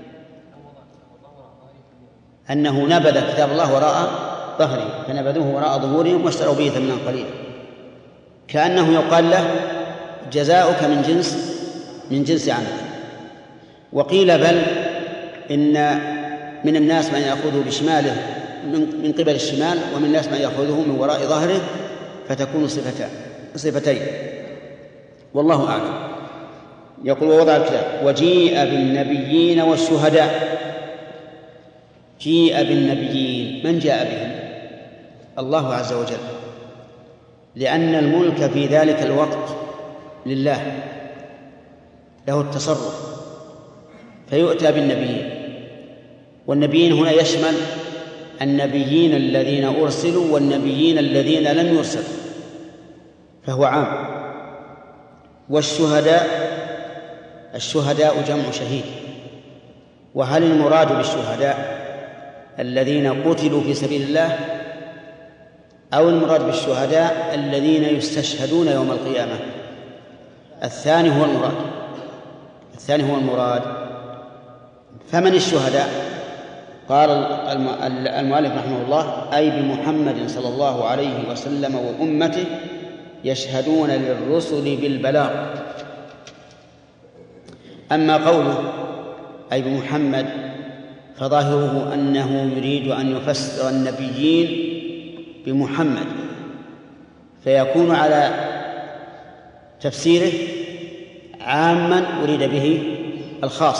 أنه نبذ كتاب الله وراء ظهره فنبذوه وراء ظهورهم واشتروا به ثمنا قليلا، كأنه يقال له جزاؤك من جنس من جنس عملك. وقيل بل إن من الناس من يأخذه بشماله من قبل الشمال، ومن الناس من يأخذه من وراء ظهره، فتكون صفتان صفتين والله أعلم. يقول ووضع الكتاب وجيء بالنبيين والشهداء. جيء بالنبيين، من جاء بهم؟ الله عز وجل، لأن الملك في ذلك الوقت لله، له التصرف، فيؤتى بالنبيين. والنبيين هنا يشمل النبيين الذين أرسلوا والنبيين الذين لم يرسلوا، فهو عام. والشهداء، الشهداء جمع شهيد. وهل المراد بالشهداء الذين قتلوا في سبيل الله، أو المراد بالشهداء الذين يستشهدون يوم القيامة؟ الثاني هو المراد، الثاني هو المراد. فمن الشهداء؟ قال المؤلف رحمه الله أي بمحمد صلى الله عليه وسلم وأمته يشهدون للرسل بالبلاغ. أما قوله أي بمحمد فظاهره أنه يريد أن يفسر النبيين بمحمد، فيكون على تفسيره عاما أريد به الخاص،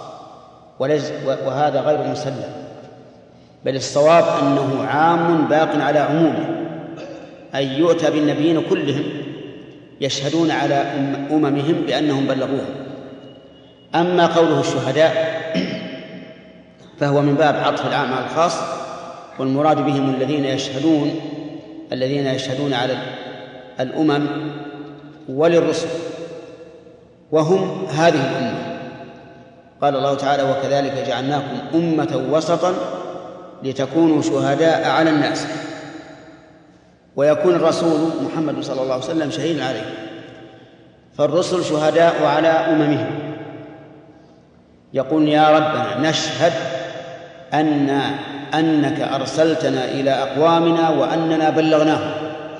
وهذا غير مسلم، بل الصواب أنه عام باق على عمومه، أي يؤتى بالنبيين كلهم يشهدون على أممهم بأنهم بلغوهم. أما قوله الشهداء فهو من باب عطف العام على الخاص، والمراد بهم الذين يشهدون الذين يشهدون على الأمم وللرسل، وهم هذه الأمة. قال الله تعالى: وكذلك جعلناكم أمة وسطا لتكونوا شهداء على الناس ويكون الرسول محمد صلى الله عليه وسلم شهيدا عليه. فالرسل شهداء على أممهم، يقول: يا ربنا نشهد أن أنك أرسلتنا إلى أقوامنا وأننا بلغناهم.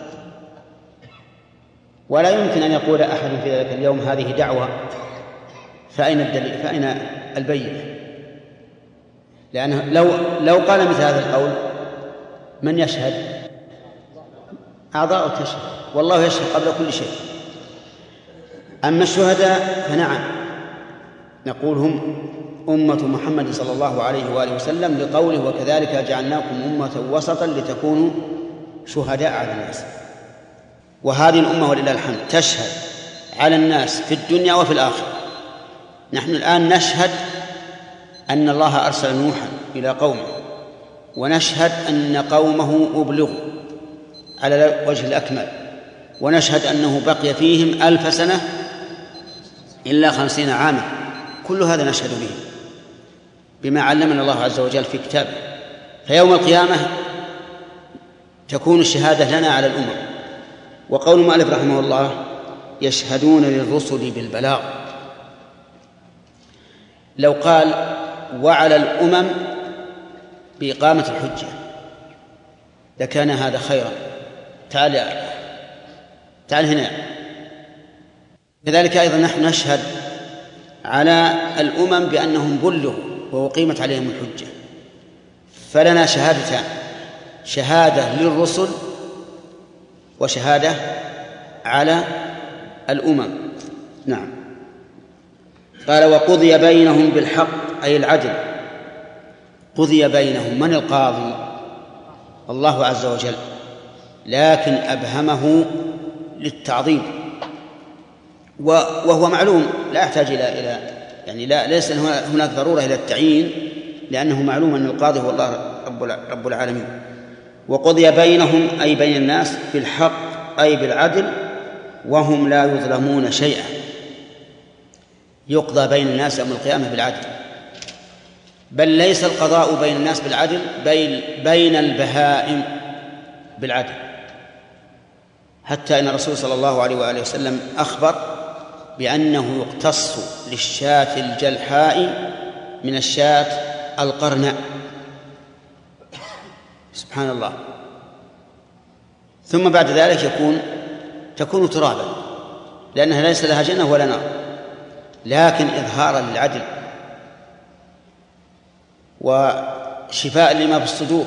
ولا يمكن أن يقول أحد في ذلك اليوم هذه دعوة، فأين الدليل؟ فأين البينة؟ لأنه لو لو قال مثل هذا القول من يشهد؟ أعضاء تشهد، والله يشهد قبل كل شيء. أما الشهداء فنعم، نقول هم أمة محمد صلى الله عليه وآله وسلم، لقوله: وكذلك جعلناكم أمة وسطا لتكونوا شهداء على الناس. وهذه الأمة ولله الحمد تشهد على الناس في الدنيا وفي الآخرة. نحن الآن نشهد أن الله أرسل نوحا إلى قومه، ونشهد أن قومه أبلغوا على وجه الأكمل، ونشهد أنه بقي فيهم ألف سنة إلا خمسين عاما. كل هذا نشهد به بما علمنا الله عز وجل في كتابه. فيوم القيامة تكون الشهادة لنا على الأمم. وقول المؤلف رحمه الله: يشهدون للرسل بالبلاغ، لو قال: وعلى الأمم بإقامة الحجة لكان هذا خيرا. تعال تعال هنا. كذلك أيضا نحن نشهد على الأمم بأنهم بلغوا وأقيمت عليهم الحجة، فلنا شهادتان: شهادة للرسل وشهادة على الأمم. نعم. قال: وقضي بينهم بالحق، أي العدل. قضي بينهم، من القاضي؟ الله عز وجل، لكن أبهمه للتعظيم، وهو معلوم لا يحتاج إلى إلى يعني لا ليس هناك ضرورة إلى التعيين، لأنه معلوم أن القاضي هو الله رب العالمين. وقضي بينهم، أي بين الناس، بالحق أي بالعدل، وهم لا يظلمون شيئا. يقضى بين الناس يوم القيامة بالعدل، بل ليس القضاء بين الناس بالعدل، بل بين البهائم بالعدل. حتى إن الرسول صلى الله عليه وآله وسلم أخبر بأنه يقتص للشاة الجلحاء من الشاة القرناء. سبحان الله. ثم بعد ذلك يكون تكون ترابا، لأنها ليس لها جنة ولا نار، لكن إظهارا للعدل وشفاء لما في الصدور.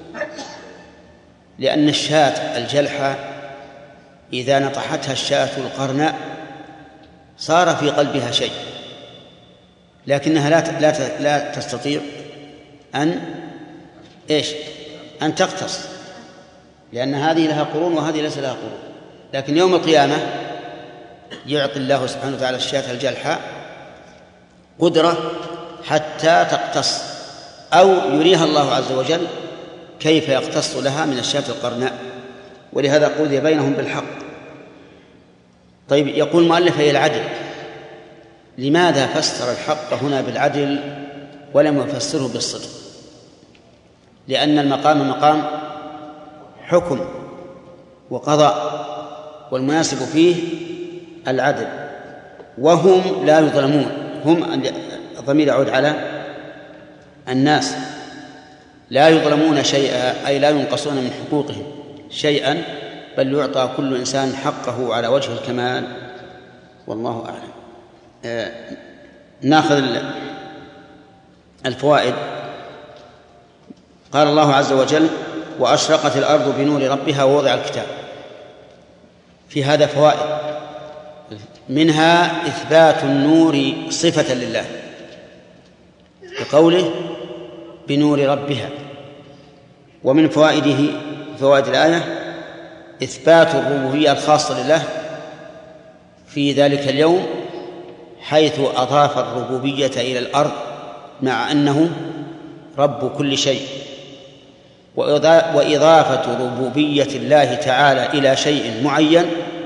لأن الشاة الجلحة إذا نطحتها الشاة القرناء صار في قلبها شيء، لكنها لا لا لا تستطيع أن إيش أن تقتص، لأن هذه لها قرون وهذه ليس لها قرون. لكن يوم القيامة يعطي الله سبحانه وتعالى الشاة الجلحاء قدرة حتى تقتص، أو يريها الله عز وجل كيف يقتص لها من الشاة القرناء. ولهذا قضي بينهم بالحق. طيب، يقول المؤلف: هي العدل. لماذا فسر الحق هنا بالعدل ولم يفسره بالصدق؟ لأن المقام مقام حكم وقضاء، والمناسب فيه العدل. وهم لا يظلمون، هم الضمير يعود على الناس، لا يظلمون شيئا، أي لا ينقصون من حقوقهم شيئا، بل يعطى كل إنسان حقه على وجه الكمال. والله أعلم. آه ناخذ الفوائد. قال الله عز وجل: وأشرقت الأرض بنور ربها ووضع الكتاب. في هذا فوائد، منها إثبات النور صفة لله بقوله بنور ربها. ومن فوائده فوائد الآية إثبات الربوبية الخاصة لله في ذلك اليوم، حيث أضاف الربوبية إلى الأرض مع أنه رب كل شيء. وإضافة ربوبية الله تعالى إلى شيء معين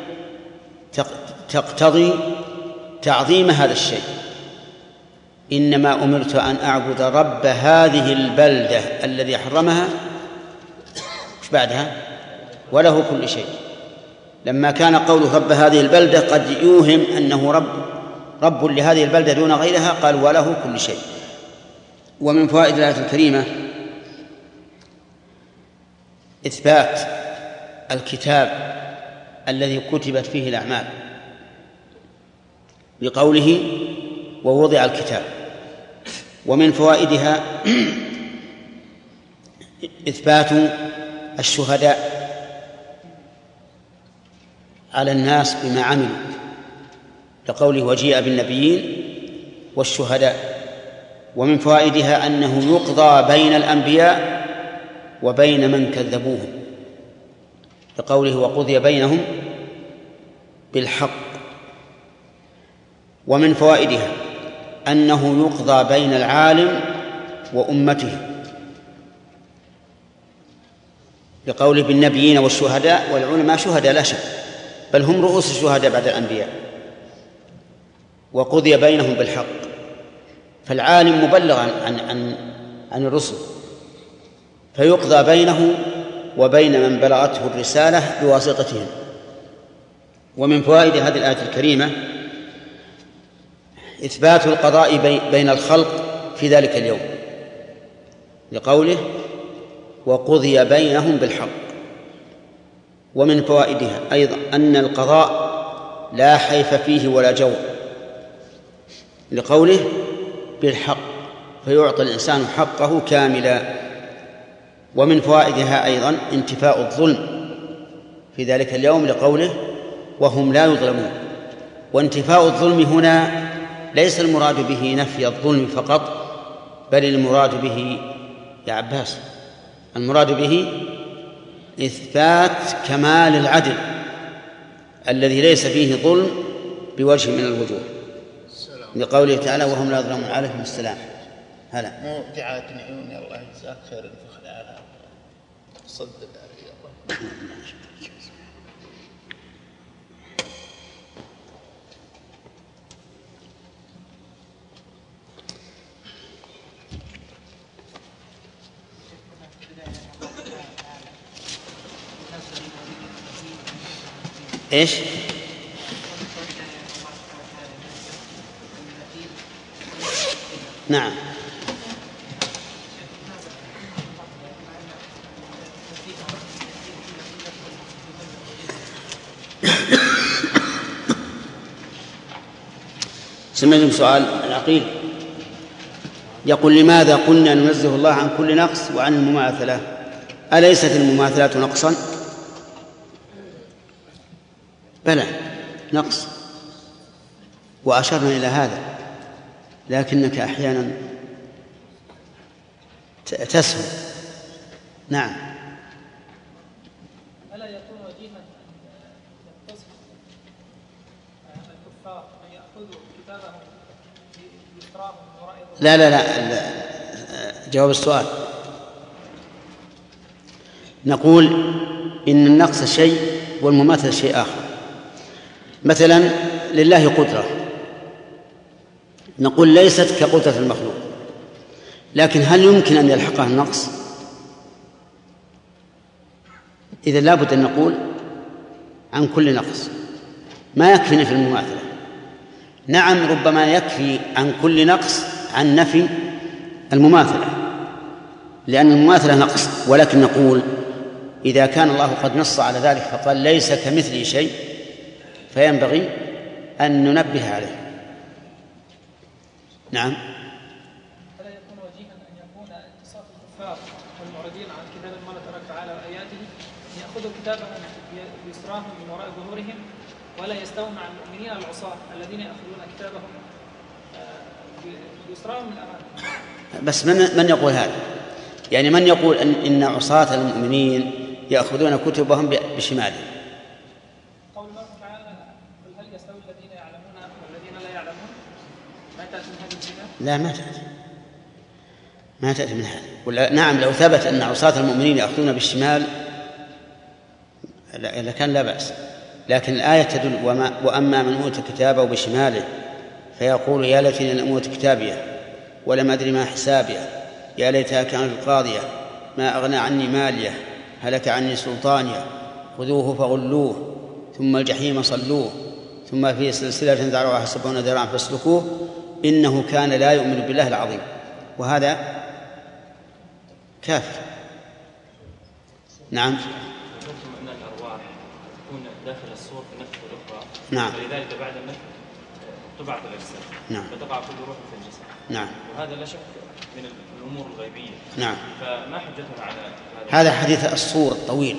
تقتضي تعظيم هذا الشيء. إنما أمرت أن أعبد رب هذه البلدة الذي حرمها، مش بعدها وله كل شيء. لما كان قوله رب هذه البلدة قد يوهم أنه رب رب لهذه البلدة دون غيرها، قال وله كل شيء. ومن فوائد الآية الكريمة إثبات الكتاب الذي كتبت فيه الأعمال بقوله ووضع الكتاب. ومن فوائدها إثبات الشهداء على الناس بما عملوا لقوله وجيء بالنبيين والشهداء. ومن فوائدها أنه يقضى بين الأنبياء وبين من كذبوهم لقوله وقضي بينهم بالحق. ومن فوائدها أنه يقضى بين العالم وأمته لقوله بالنبيين والشهداء، والعلماء شهداء لا شك، بل هم رؤوس الشهداء بعد الأنبياء. وقضي بينهم بالحق، فالعالم مبلغ عن, عن, عن الرسل، فيقضى بينه وبين من بلغته الرسالة بواسطتهم. ومن فوائد هذه الآية الكريمة إثبات القضاء بين الخلق في ذلك اليوم لقوله وقضي بينهم بالحق. ومن فوائدها أيضا أن القضاء لا حيف فيه ولا جور لقوله بالحق، فيعطي الإنسان حقه كاملا. ومن فوائدها أيضا انتفاء الظلم في ذلك اليوم لقوله وهم لا يظلمون. وانتفاء الظلم هنا ليس المراد به نفي الظلم فقط، بل المراد به يا عباس المراد به إثبات كمال العدل الذي ليس فيه ظلم بوجه من الوجوه لقوله تعالى وهم لا يظلمون. عليكم السلام. هلا مو جعلتني عيوني الله يجزاك خير الفخر على صد الله. إيش؟ نعم. سمعتم سؤال العقيل يقول لماذا قلنا ننزه الله عن كل نقص وعن المماثلة؟ أليست المماثلات نقصا؟ بلى نقص، وأشرنا إلى هذا، لكنك أحيانا تسهل. نعم. ألا يكون وجيها يقتصد الكفار أن يأخذوا كتابهم بإكرام وراء لا لا لا جواب السؤال. نقول إن النقص شيء والمماثلة شيء آخر. مثلا لله قدرة، نقول ليست كقدرة المخلوق، لكن هل يمكن أن يلحقها النقص؟ إذا لابد أن نقول عن كل نقص، ما يكفي في المماثلة. نعم ربما يكفي عن كل نقص عن نفي المماثلة، لأن المماثلة نقص، ولكن نقول إذا كان الله قد نص على ذلك فقال ليس كمثله شيء، فينبغي أن ننبه عليه. نعم. ألا يكون وجيها أن يحبون اتصاف الكفار والمعرضين عن كتاب الله تبارك وتعالى وآياته يأخذوا كتابهم بيسراهم من وراء ظهورهم ولا يستووا مع المؤمنين العصاة الذين يأخذون كتابهم بيسراهم من الأمام. بس من من يقول هذا؟ يعني من يقول أن إن عصاة المؤمنين يأخذون كتبهم بشمالهم؟ قول الله تعالى قل هل يستوي الذين يعلمون والذين لا يعلمون؟ ما تأتي من هذه الكتاب؟ لا ما تأتي ما تأتي من هذا. نعم لو ثبت أن عصاة المؤمنين يأخذون بالشمال لكان لا بأس، لكن الآية تدل وما وأما من أوتي كتابه بشماله فيقول يا ليتني لم أوت كتابيه ولم أدري ما حسابيه يا ليتها كانت القاضية ما أغنى عني ماليه هلك عني سلطانيه خذوه فغلوه ثم الجحيم صلوه ثم في سلسلة ذرعها سبعون ذراعا فاسلكوه إنه كان لا يؤمن بالله العظيم. وهذا كافر. نعم. أن الأرواح تكون داخل الصور في النفس الأخرى. نعم. فلذلك بعد النفس تبعث الأجساد. نعم. فتقع كل روح في الجسد. نعم. وهذا لا شك من الأمور الغيبية. نعم. فما حجتنا على هذا؟ هذا حديث الصور الطويل،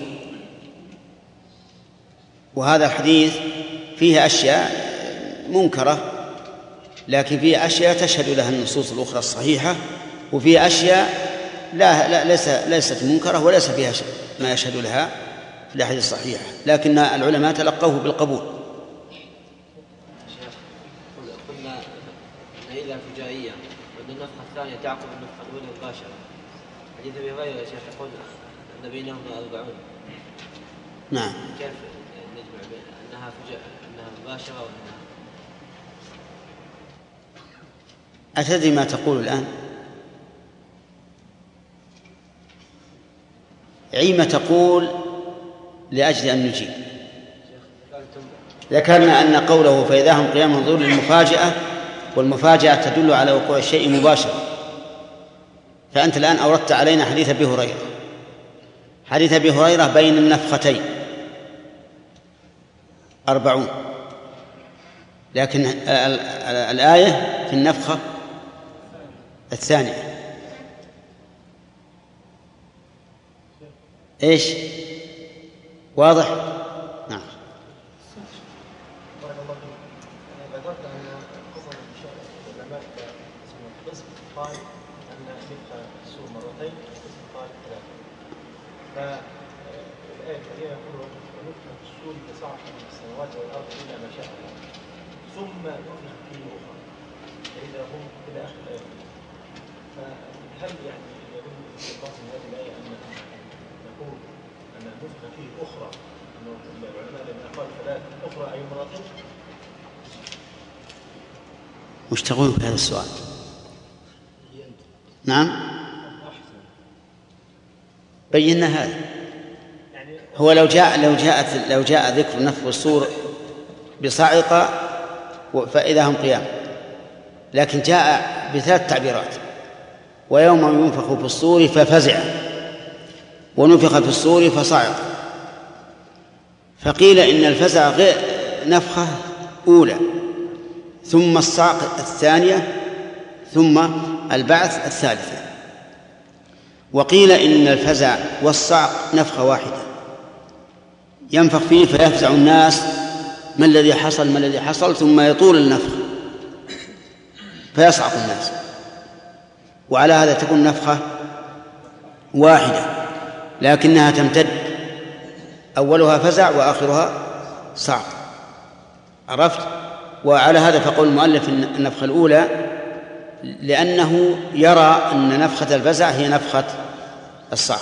وهذا الحديث فيه أشياء منكرة لكن فيه أشياء تشهد لها النصوص الأخرى الصحيحة، وفيه أشياء لا, لا ليس ليست منكرة وليس فيها ما يشهد لها في الأحاديث الصحيحة، لكن العلماء تلقوه بالقبول. قلنا أن إذا فجائية وأن النفخة الثانية تعقب النفخة الأولى مباشرة. حديث أبي هريرة يا شيخ يقول أن بينهما أربعون. نعم. كيف نجمع بين أنها فجاء أنها مباشرة وأنها؟ أتدري ما تقول الآن؟ عيما تقول لأجل أن نجيب. ذكرنا أن قوله فإذا هم قيام ينظرون للمفاجأة، والمفاجأة تدل على وقوع الشيء مباشرة. فأنت الآن أوردت علينا حديث أبي هريرة. حديث أبي هريرة بين النفختين أربعون، لكن الآية في النفخة الثانية. إيش؟ واضح؟ نعم. بارك الله فيك. ذكرت أن قصد العلماء قسم قال أن نفخ السور مرتين وقسم قال ثلاثة. فالآية الكريمة يقول ونفخ في السور فصعق من السماوات والأرض إلا ما شاء الله ثم نفخ فيه أخرى فإذا هم إلى آخر الآية. فهل يعني يدل استنباط من هذه الآية أن نقول أن نفخ فيه أخرى، أن العلماء الذين قالوا ثلاث أخرى أي مرتين؟ وش تقول في هذا السؤال؟ نعم بينا هذا. هو لو جاء لو جاءت لو جاء ذكر نفخ الصور بصاعقة فإذا هم قيام، لكن جاء بثلاث تعبيرات: ويوم ينفخ في الصور ففزع، ونفخ في الصور فصعق. فقيل إن الفزع غير نفخة أولى ثم الصعق الثانية ثم البعث الثالثة. وقيل إن الفزع والصعق نفخة واحدة ينفخ فيه فيفزع الناس ما الذي حصل ما الذي حصل ثم يطول النفخ فيصعق الناس، وعلى هذا تكون نفخة واحدة لكنها تمتد، أولها فزع وآخرها صعق. عرفت؟ وعلى هذا فقول المؤلف النفخة الأولى لأنه يرى أن نفخة الفزع هي نفخة الصعق.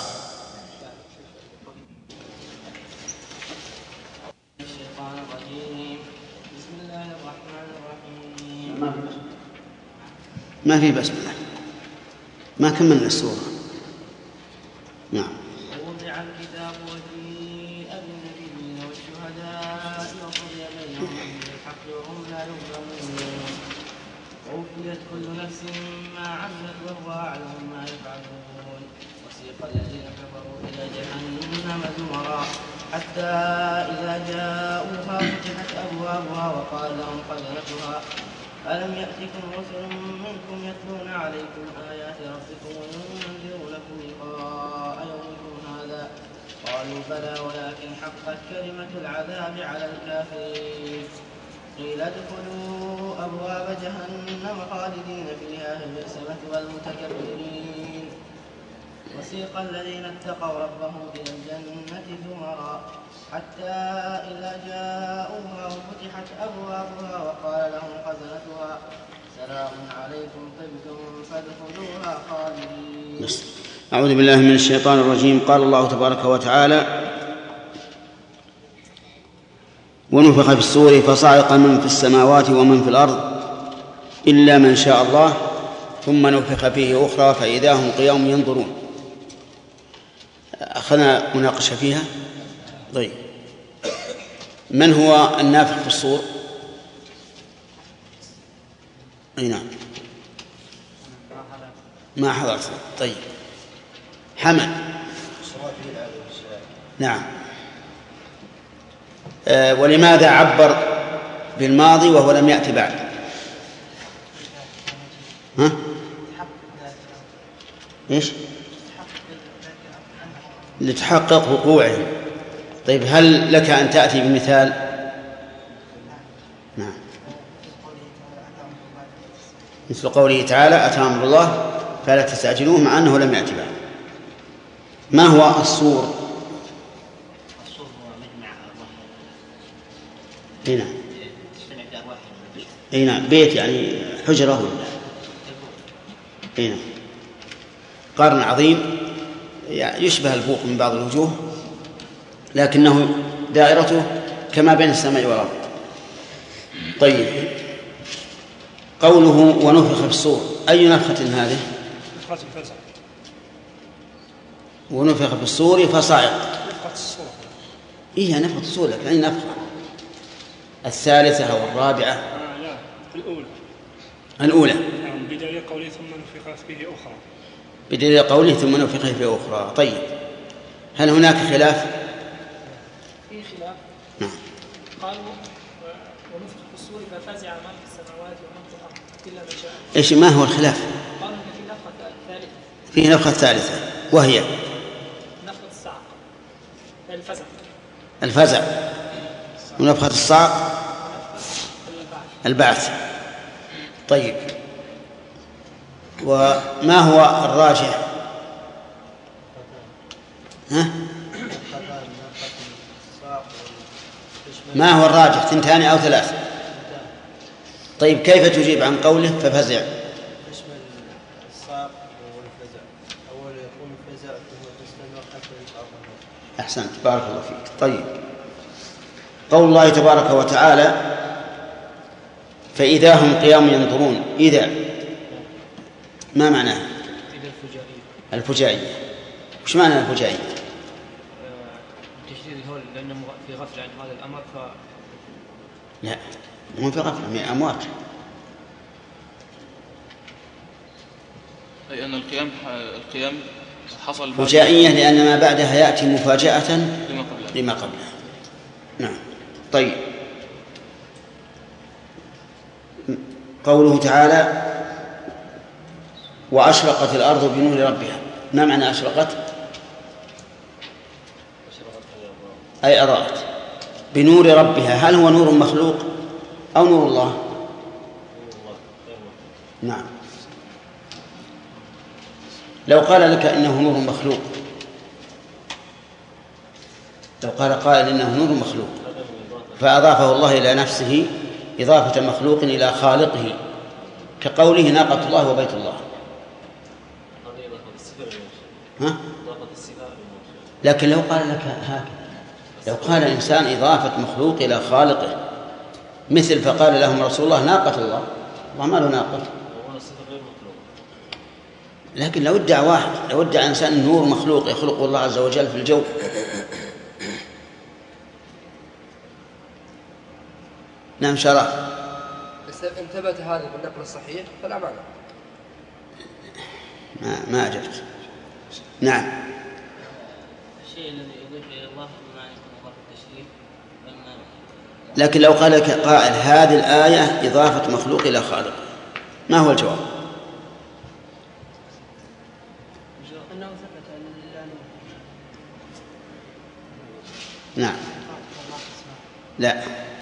الشيطان الرجيم. بسم الله الرحمن الرحيم. ما في بسملة، ما كملنا السورة. نعم. ووضع الكتاب وجيء بالنبيين والشهداء وقضي بينهم بالحق وهم لا يظلمون. ووفيت كل نفس ما عملت وهو أعلم ما يفعلون. وسيق الذين كفروا إلى جهنم زمرا حتى إذا جاءوها فتحت أبوابها وقال لهم خزنتها ألم يأتكم رسل منكم يتلون عليكم آيات ربكم بلى ولكن حقت كلمة العذاب على الكافرين. قيل ادخلوا أبواب جهنم خالدين فيها فبئس مثوى المتكبرين. وسيق الذين اتقوا ربهم إلى الجنة زمرا حتى إذا جاءوها وفتحت أبوابها وقال لهم خزنتها سلام عليكم طبتم فادخلوها خالدين. أعوذ بالله من الشيطان الرجيم. قال الله تبارك وتعالى: ونفخ في الصور فصعق من في السماوات ومن في الأرض إلا من شاء الله ثم نفخ فيه أخرى فإذا هم قيام ينظرون. أخذنا مناقشة فيها. طيب، من هو النافخ في الصور؟ أي نعم، ما حضرت. طيب، حمد. نعم. آه ولماذا عبر بالماضي وهو لم يأتي بعد؟ ها؟ إيش؟ لتحقق وقوعه. طيب، هل لك أن تأتي بمثال؟ نعم. مثل قوله تعالى: أتى أمر الله فلا تستعجلوه، مع أنه لم يأتي بعد. ما هو الصور؟ الصور هو مجمع أرواح. اي نعم. اي نعم، بيت يعني حجرة. اي نعم، قرن عظيم يشبه البوق من بعض الوجوه، لكنه دائرته كما بين السماء والأرض. طيب، قوله ونفخ في الصور، أي نفخة هذه؟ ونفخ في الصور فصعق. إيه نفخة الصور، لكن أي نفخة؟ الثالثة أو الرابعة؟ آه لا، الأولى. الأولى. نعم، بدليل قوله ثم نفخ فيه أخرى. بدليل قوله ثم نفخ فيه أخرى. طيب، هل هناك خلاف؟ في خلاف. نعم. قالوا ونفخ في الصور ففزع من في السماوات ومن في الأرض إلا من شاء. إيش ما هو الخلاف؟ قالوا إن في نفخة ثالثة. في نفخة ثالثة وهي نفخة الصعق، الفزع. الفزع ونفخة الصعق البعث. طيب، وما هو الراجح؟ ها؟ ما هو الراجح، ثنتان أو ثلاث؟ طيب، كيف تجيب عن قوله ففزع؟ يشمل الصعق والفزع. أول يكون الفزع ثم تستمر حتى يتعرض. أحسنت، بارك الله فيك. طيب، قول الله تبارك وتعالى: فإذا هم قيام ينظرون. إذا ما معناه؟ إذا الفجائية. الفجائية. وش معنى الفجائية؟ تشديد الهول لأنه في غفلة عن هذا الأمر. ف لا، مو في غفلة، من أموات. أي أن القيام القيام حصل فجائية لأن ما بعدها يأتي مفاجأة لما قبلها. لما قبلها. نعم. طيب، قوله تعالى: وأشرقت الأرض بنور ربها. ما معنى أشرقت؟ أي أضاءت بنور ربها. هل هو نور مخلوق أو نور الله؟ نعم. لو قال لك إنه نور مخلوق، لو قال قائل إنه نور مخلوق فأضافه الله إلى نفسه إضافة مخلوق إلى خالقه، كقوله ناقة الله وبيت الله. ها؟ لكن لو قال لك هكذا، لو قال إنسان إضافة مخلوق إلى خالقه، مثل فقال لهم رسول الله ناقة الله، الله ما له ناقة. لكن لو ادعى واحد، لو ادعى إنسان نور مخلوق يخلقه الله عز وجل في الجو، نعم شرع. إن ثبت هذا بالنقل الصحيح فلا معنى. ما ما أجبت. نعم. الشيء الذي يضيف إلى الله بما يكون إضافة التشريف. لكن لو قال لك قائل هذه الآية إضافة مخلوق إلى خالق، ما هو الجواب؟ أنه ثبت أن لله نور. نعم. لا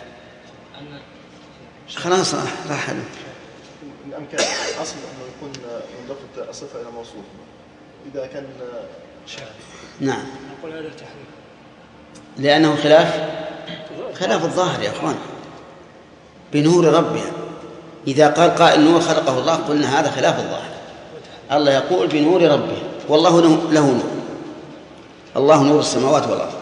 خلاص راح. الأمكان أصل أنه يكون مضافة الصفة إلى موصوف إذا كان شيء. نعم. نقول هذا تحريف لأنه خلاف خلاف الظاهر يا أخوان. بنور ربها. إذا قال قائل نور خلقه الله قلنا هذا خلاف الظاهر. الله يقول بنور ربه والله له نور. الله نور السماوات والأرض.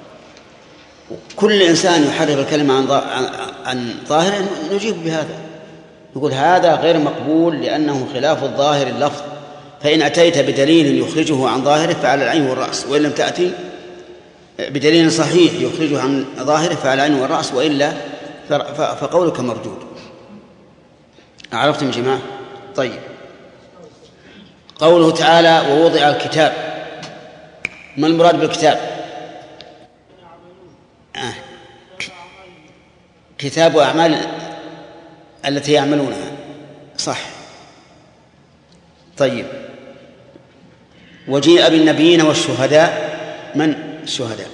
كل إنسان يحرف الكلمة عن ظاهره نجيب بهذا، نقول هذا غير مقبول لأنه خلاف الظاهر اللفظ. فإن أتيت بدليل يخرجه عن ظاهره فعلى العين والرأس، وإن لم تأتي بدليل صحيح يخرجه عن ظاهره فعلى العين والرأس، وإلا فقولك مردود. عرفتم يا جماعة؟ طيب. قوله تعالى ووضع الكتاب، ما المراد بالكتاب؟ آه. كتاب أعمال التي يعملونها، صح. طيب. وجيء بالنبيين والشهداء، من الشهداء؟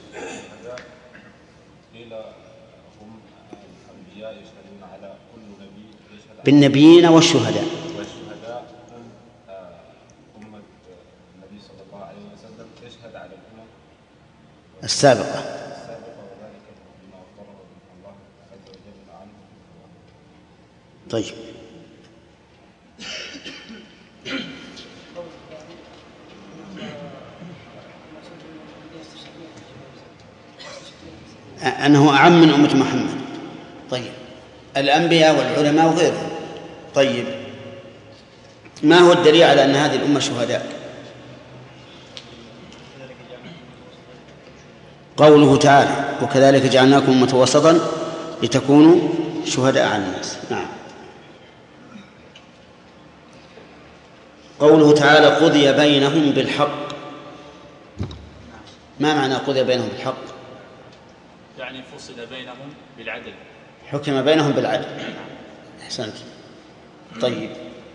بالنبيين والشهداء. والشهداء هم أمة النبي صلى الله عليه وسلم تشهد على الأمم السابقة. طيب. أنه أعم من أمة محمد. طيب. الأنبياء والعلماء وغيرهم. طيب. ما هو الدليل على أن هذه الأمة شهداء؟ قوله تعالى وكذلك جعلناكم أمة وسطا لتكونوا شهداء على الناس. نعم. قوله تعالى قضي بينهم بالحق، ما معنى قضي بينهم بالحق؟ يعني فصل بينهم بالعدل، حكم بينهم بالعدل. أحسنت. طيب.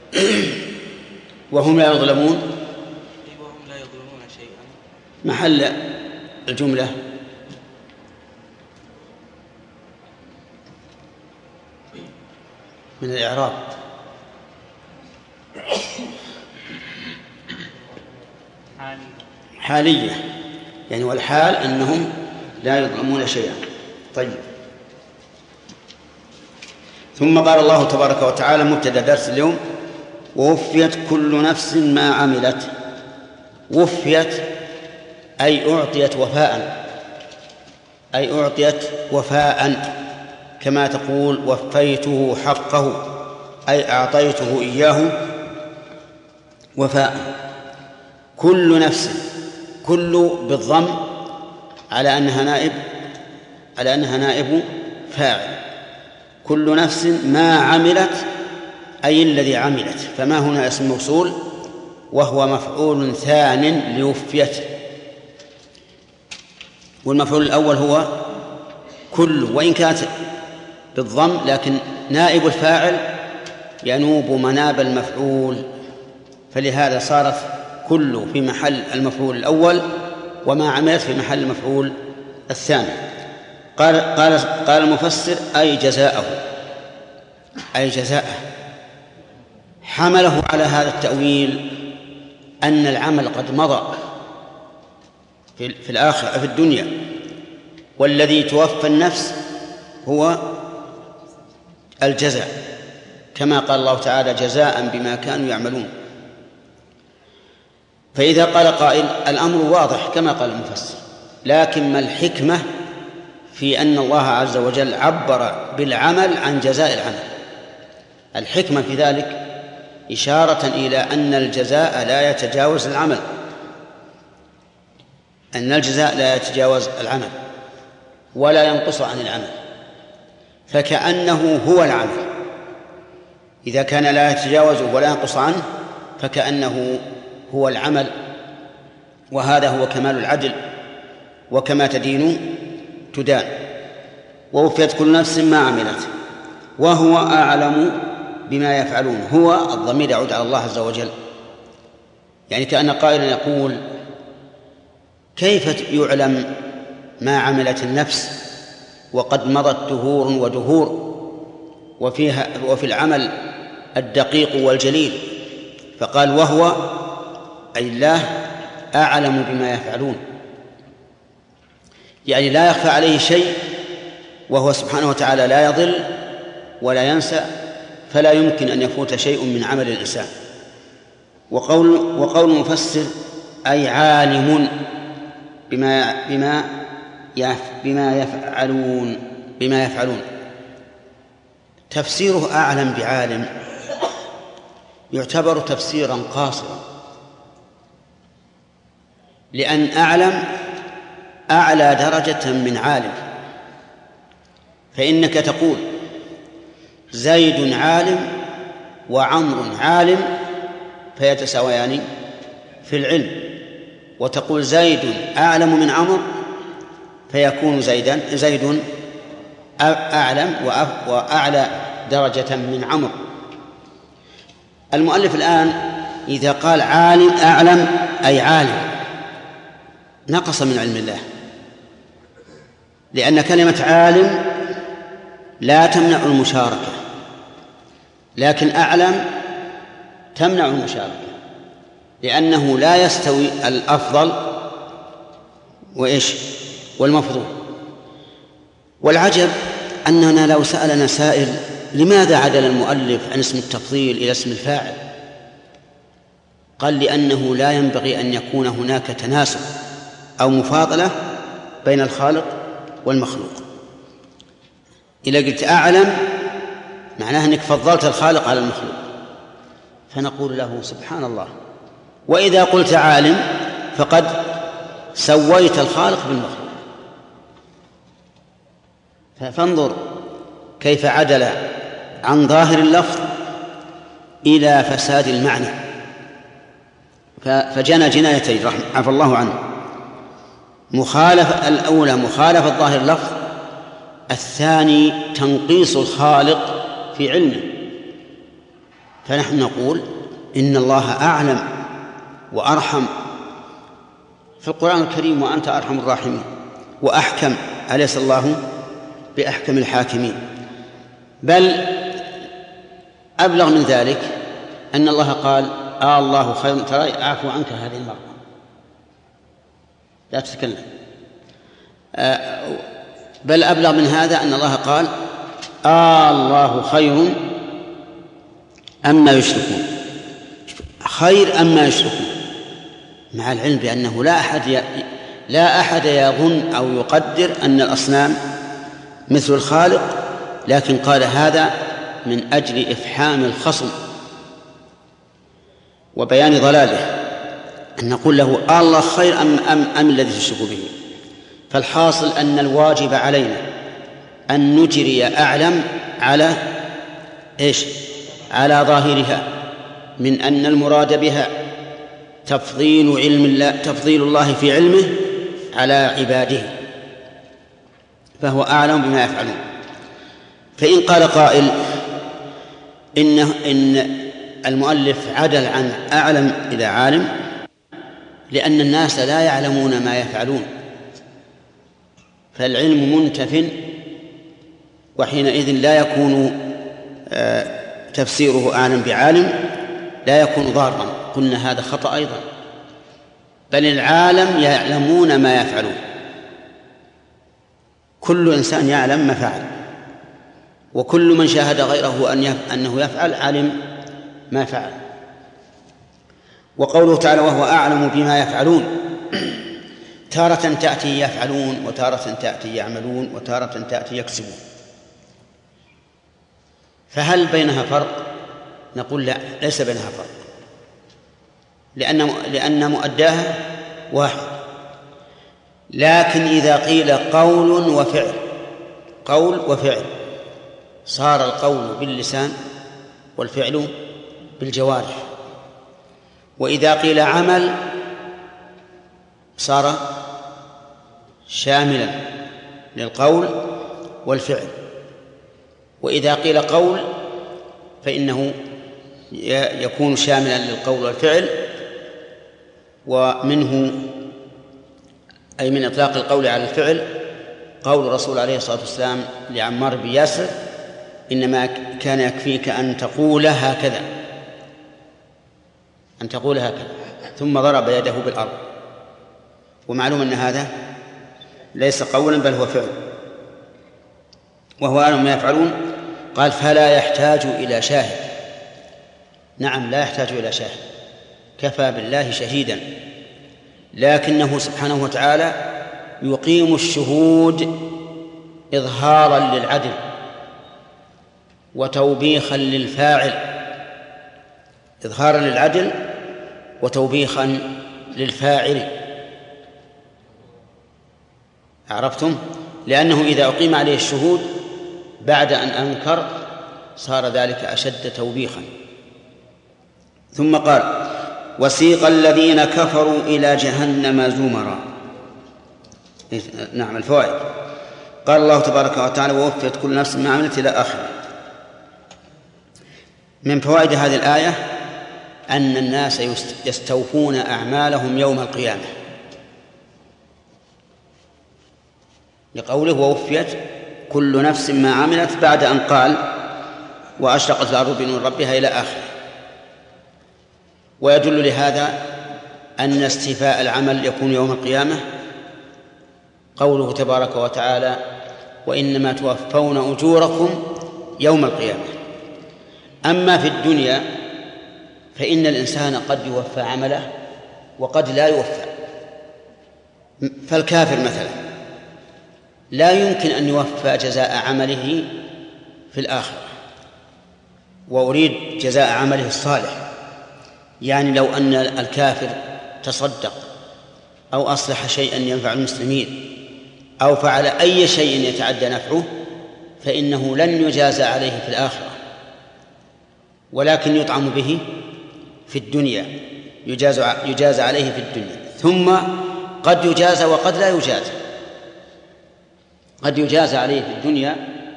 وهم لا يظلمون، وهم لا يظلمون شيئا، محل الجملة من الإعراب. حالية يعني، والحال أنهم لا يظلمون شيئا. طيب. ثم قال الله تبارك وتعالى مبتدأ درس اليوم ووفيت كل نفس ما عملت. وفيت أي أعطيت وفاء، أي أعطيت وفاء، كما تقول وفيته حقه أي أعطيته إياه وفاء. كل نفس، كل بالضم على أنها نائب على أنها نائب فاعل. كل نفس ما عملت أي الذي عملت، فما هنا اسم موصول وهو مفعول ثان لوفيت، والمفعول الأول هو كل، وإن كانت بالضم لكن نائب الفاعل ينوب مناب المفعول، فلهذا صارت كل في محل المفعول الأول وما عملت في محل المفعول الثاني. قال قال قال المفسر أي جزاءه، أي جزاءه. حمله على هذا التأويل أن العمل قد مضى في في الآخرة في الدنيا، والذي توفى النفس هو الجزاء، كما قال الله تعالى جزاء بما كانوا يعملون. فإذا قال قائل الأمر واضح كما قال المفسر، لكن ما الحكمة في أن الله عز وجل عبر بالعمل عن جزاء العمل؟ الحكمة في ذلك إشارة إلى أن الجزاء لا يتجاوز العمل، أن الجزاء لا يتجاوز العمل ولا ينقص عن العمل، فكأنه هو العمل. إذا كان لا يتجاوزه ولا ينقص عنه فكأنه هو العمل، وهذا هو كمال العدل، وكما تدين تدان. ووفيت كل نفس ما عملت وهو أعلم بما يفعلون. هو الضمير يعود على الله عز وجل، يعني كأن قائلا يقول كيف يعلم ما عملت النفس وقد مضت دهور ودهور وفيها وفي العمل الدقيق والجليل، فقال وهو أي الله أعلم بما يفعلون، يعني لا يخفى عليه شيء، وهو سبحانه وتعالى لا يضل ولا ينسى، فلا يمكن أن يفوت شيء من عمل الإنسان. وقول وقول المفسر أي عالم بما بما بما يفعلون بما يفعلون تفسيره أعلم بعالم يعتبر تفسيرا قاصرا، لأن أعلم أعلى درجة من عالم، فإنك تقول زيد عالم وعمر عالم فيتساويان في العلم، وتقول زيد أعلم من عمر فيكون زيدا زيد أعلم وأعلى درجة من عمر. المؤلف الآن إذا قال عالم أعلم أي عالم نقص من علم الله، لأن كلمة عالم لا تمنع المشاركة، لكن أعلم تمنع المشاركة، لأنه لا يستوي الأفضل وإيش والمفضول. والعجب أننا لو سألنا سائل لماذا عدل المؤلف عن اسم التفضيل إلى اسم الفاعل، قال لأنه لا ينبغي أن يكون هناك تناسب أو مفاضلة بين الخالق والمخلوق. إذا قلت أعلم معناه أنك فضلت الخالق على المخلوق، فنقول له سبحان الله. وإذا قلت عالم فقد سويت الخالق بالمخلوق. فانظر كيف عدل عن ظاهر اللفظ إلى فساد المعنى، فجنى جنايتين عفى الله عنه. مخالفة الأولى مخالفة ظاهر اللفظ، الثاني تنقيص الخالق في علمه. فنحن نقول إن الله أعلم وأرحم في القرآن الكريم، وأنت أرحم الراحمين، وأحكم، أليس الله بأحكم الحاكمين؟ بل أبلغ من ذلك أن الله قال آه الله خير، ترى أعفو عنك هذه المرة لا تتكلم. آه بل أبلغ من هذا أن الله قال آه الله خير أما يشركون، خير أما يشركون، مع العلم بأنه لا أحد ي... لا أحد يظن أو يقدر أن الأصنام مثل الخالق، لكن قال هذا من أجل إفحام الخصم وبيان ضلاله، أن نقول له آه الله خير أم, أم, أم الذي تشرك به. فالحاصل أن الواجب علينا أن نجري أعلم على إيش؟ على ظاهرها، من أن المراد بها تفضيل علم الله، تفضيل الله في علمه على عباده، فهو أعلم بما يفعلون. فإن قال قائل إن إن المؤلف عدل عن أعلم إلى عالم لأن الناس لا يعلمون ما يفعلون، فالعلم منتف، وحينئذ لا يكون تفسيره أعلم بعالم لا يكون ضارا. قلنا هذا خطأ أيضا، بل العالم يعلمون ما يفعلون، كل إنسان يعلم ما فعل، وكل من شاهد غيره أن أنه يفعل علم ما فعل. وقوله تعالى وهو أعلم بما يفعلون، تارة تأتي يفعلون، وتارة تأتي يعملون، وتارة تأتي يكسبون، فهل بينها فرق؟ نقول لا، ليس بينها فرق، لأن لأن مؤداها واحد. لكن إذا قيل قول وفعل، قول وفعل، صار القول باللسان والفعل بالجوارح. وإذا قيل عمل صار شاملا للقول والفعل. وإذا قيل قول فإنه يكون شاملا للقول والفعل، ومنه أي من إطلاق القول على الفعل قول الرسول عليه الصلاة والسلام لعمار بن ياسر إنما كان يكفيك أن تقول هكذا أن تقول هكذا ثم ضرب يده بالأرض. ومعلوم أن هذا ليس قولا بل هو فعل، وهو أعلم ما يفعلون. قال فلا يحتاج إلى شاهد. نعم لا يحتاج إلى شاهد، كفى بالله شهيدا، لكنه سبحانه وتعالى يقيم الشهود إظهارا للعدل وتوبيخا للفاعل، إظهارا للعدل وتوبيخا للفاعل. عرفتم؟ لأنه إذا أقيم عليه الشهود بعد أن أنكر صار ذلك أشد توبيخا. ثم قال وسيق الذين كفروا إلى جهنم زمرا. نعم الفوائد. قال الله تبارك وتعالى ووفيت كل نفس ما عملت إلى آخره. من فوائد هذه الآية أن الناس يستوفون أعمالهم يوم القيامة، لقوله ووفيت كل نفس ما عملت بعد أن قال وأشرقت الأرض بنور ربها إلى آخره. ويدل لهذا أن استيفاء العمل يكون يوم القيامة قوله تبارك وتعالى وإنما توفون أجوركم يوم القيامة. أما في الدنيا فإن الإنسان قد يوفى عمله وقد لا يوفى. فالكافر مثلا لا يمكن أن يوفى جزاء عمله في الآخرة، وأريد جزاء عمله الصالح. يعني لو أن الكافر تصدق أو أصلح شيئا ينفع المسلمين أو فعل أي شيء يتعدى نفعه فإنه لن يجازى عليه في الآخرة، ولكن يطعم به في الدنيا، يجازى, يجازى عليه في الدنيا، ثم قد يجازى وقد لا يجازى. قد يجازى عليه في الدنيا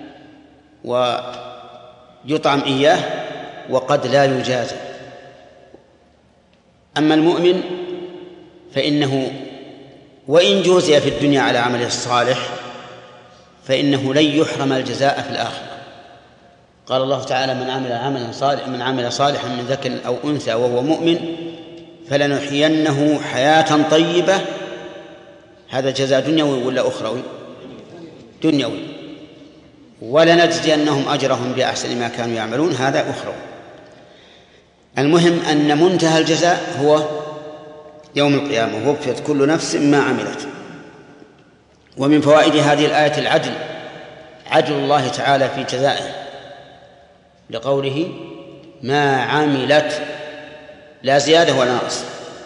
ويطعم إياه وقد لا يجازى. أما المؤمن فإنه وإن جوزي في الدنيا على عمله الصالح فإنه لن يحرم الجزاء في الآخرة. قال الله تعالى من عمل عملا صالحا من عمل صالحا من ذكر أو أنثى وهو مؤمن فلنحيينه حياة طيبة. هذا جزاء دنيوي ولا أخروي؟ دنيوي. ولنجزينهم أجرهم بأحسن ما كانوا يعملون، هذا أخروي. المهم أن منتهى الجزاء هو يوم القيامة ووفيت كل نفس ما عملت. ومن فوائد هذه الآية العدل، عدل الله تعالى في جزائه، لقوله ما عملت لا زيادة ولا نقص.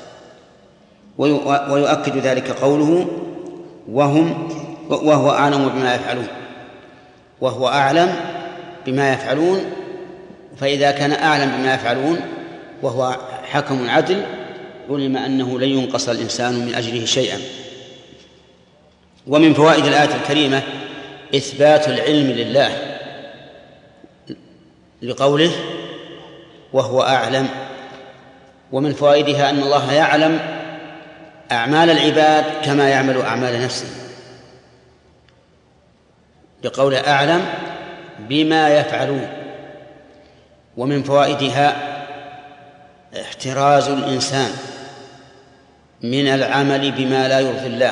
ويؤكد ذلك قوله وهم وهو أعلم بما يفعلون، وهو أعلم بما يفعلون. فإذا كان أعلم بما يفعلون وهو حكم عدل علم أنه لن ينقص الإنسان من أجله شيئا. ومن فوائد الآية الكريمة إثبات العلم لله لقوله وهو أعلم. ومن فوائدها أن الله يعلم أعمال العباد كما يعمل أعمال نفسه، لقوله أعلم بما يفعلون. ومن فوائدها احتراز الإنسان من العمل بما لا يرضي الله،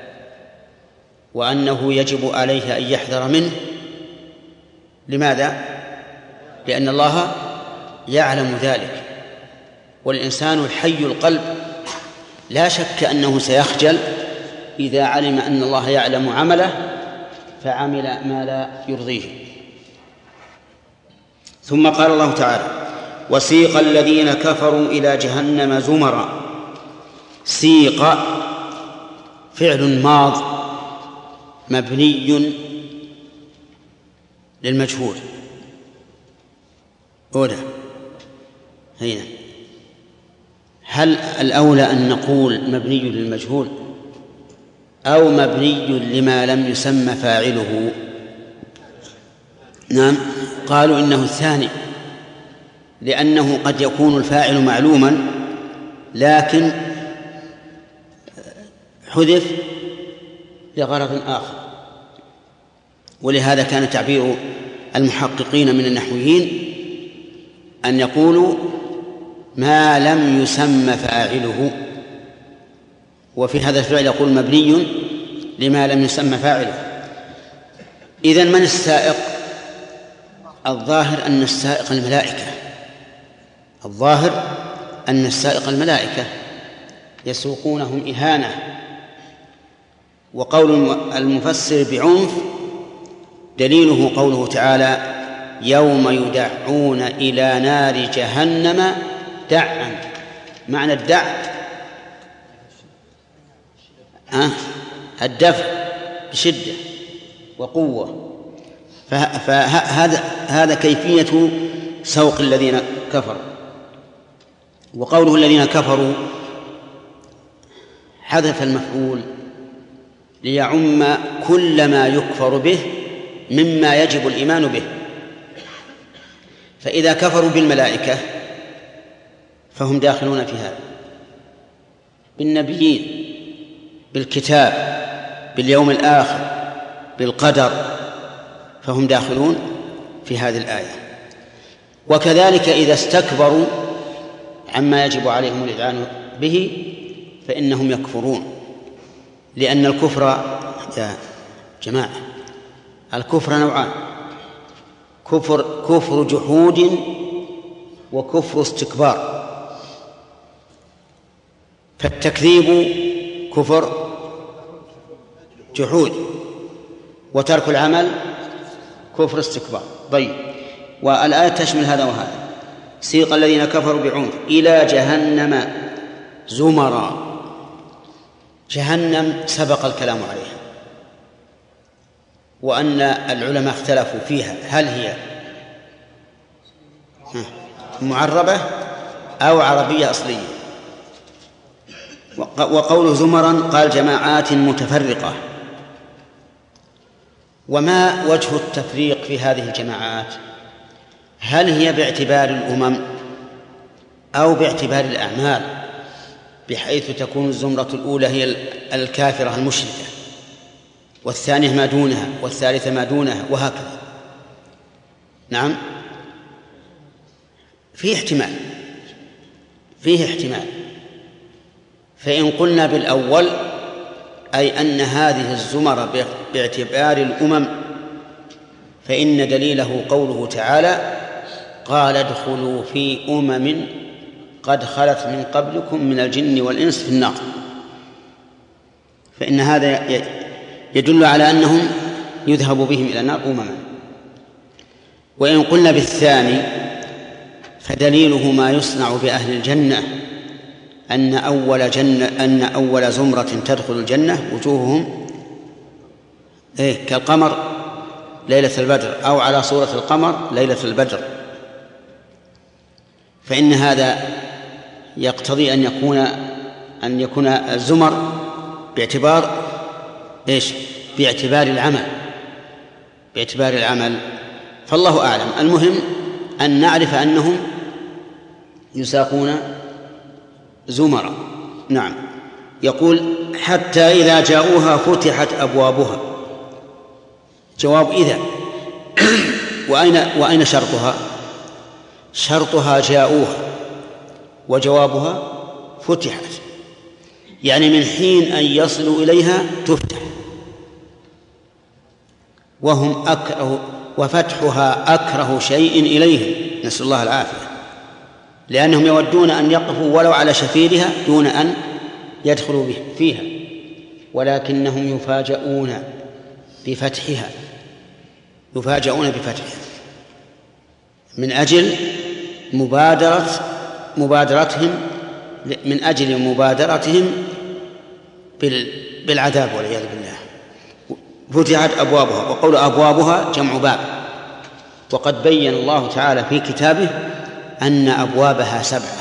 وأنه يجب عليه أن يحذر منه. لماذا؟ لأن الله يعلم ذلك، والإنسان الحي القلب لا شك أنه سيخجل إذا علم أن الله يعلم عمله فعمل ما لا يرضيه. ثم قال الله تعالى وسيق الذين كفروا إلى جهنم زمرا. سيق فعل ماض مبني للمجهول. أولى هنا هل الأولى أن نقول مبني للمجهول أو مبني لما لم يسمى فاعله؟ نعم، قالوا إنه الثاني، لأنه قد يكون الفاعل معلوما لكن حذف لغرض آخر. ولهذا كان تعبير المحققين من النحويين أن يقولوا ما لم يسمى فاعله، وفي هذا الفعل يقول مبني لما لم يسمى فاعله. إذن من السائق؟ الظاهر أن السائق الملائكة، الظاهر أن السائق الملائكة يسوقونهم إهانة. وقول المفسر بعنف دليله قوله تعالى يوم يدعون إلى نار جهنم دعا. معنى الدع أه؟ الدفع بشدة وقوة. فهذا هذا كيفية سوق الذين كفروا. وقوله الذين كفروا حذف المفعول ليعم كل ما يكفر به مما يجب الإيمان به. فإذا كفروا بالملائكة فهم داخلون في هذا، بالنبيين، بالكتاب، باليوم الآخر، بالقدر، فهم داخلون في هذه الآية. وكذلك إذا استكبروا عما يجب عليهم الإذعان به فإنهم يكفرون، لأن الكفر يا جماعة الكفر نوعان: كفر كفر جحود وكفر استكبار. فالتكذيب كفر جحود، وترك العمل كفر استكبار. طيب، والآية تشمل هذا وهذا. سيق الذين كفروا بعنف إلى جهنم زمرا. جهنم سبق الكلام عليها، وأن العلماء اختلفوا فيها هل هي معربة أو عربية أصلية. وقوله زمرا قال جماعات متفرقة. وما وجه التفريق في هذه الجماعات؟ هل هي باعتبار الأمم أو باعتبار الأعمال، بحيث تكون الزمرة الأولى هي الكافرة المشركة، والثانية ما دونها، والثالثة ما دونها، وهكذا؟ نعم، فيه احتمال فيه احتمال فإن قلنا بالأول أي أن هذه الزمرة باعتبار الأمم، فإن دليله قوله تعالى قال ادخلوا في أمم قد خلت من قبلكم من الجن والإنس في النار. فإن هذا يدل على أنهم يذهب بهم إلى النار أمما. وإن قلنا بالثاني فدليله ما يصنع بأهل الجنة، أن أول جنة أن أول زمرة تدخل الجنة وجوههم إيه كالقمر ليلة البدر، أو على صورة القمر ليلة البدر. فإن هذا يقتضي أن يكون أن يكون الزمر باعتبار إيش؟ باعتبار العمل باعتبار العمل فالله أعلم. المهم أن نعرف أنهم يساقون زمرا. نعم. يقول حتى إذا جاءوها فتحت أبوابها. جواب إذا. وأين وأين شرطها؟ شرطها جاءوها، وجوابها فتحت، يعني من حين أن يصلوا إليها تفتح. وهم أكره وفتحها أكره شيء إليهم، نسأل الله العافية، لأنهم يودون أن يقفوا ولو على شفيرها دون أن يدخلوا به فيها، ولكنهم يفاجؤون بفتحها يفاجؤون بفتحها من أجل مبادرة مبادرتهم من أجل مبادرتهم بالعذاب والعياذ بالله. فتحت أبوابها، وقول أبوابها جمع باب. وقد بين الله تعالى في كتابه أن أبوابها سبعة،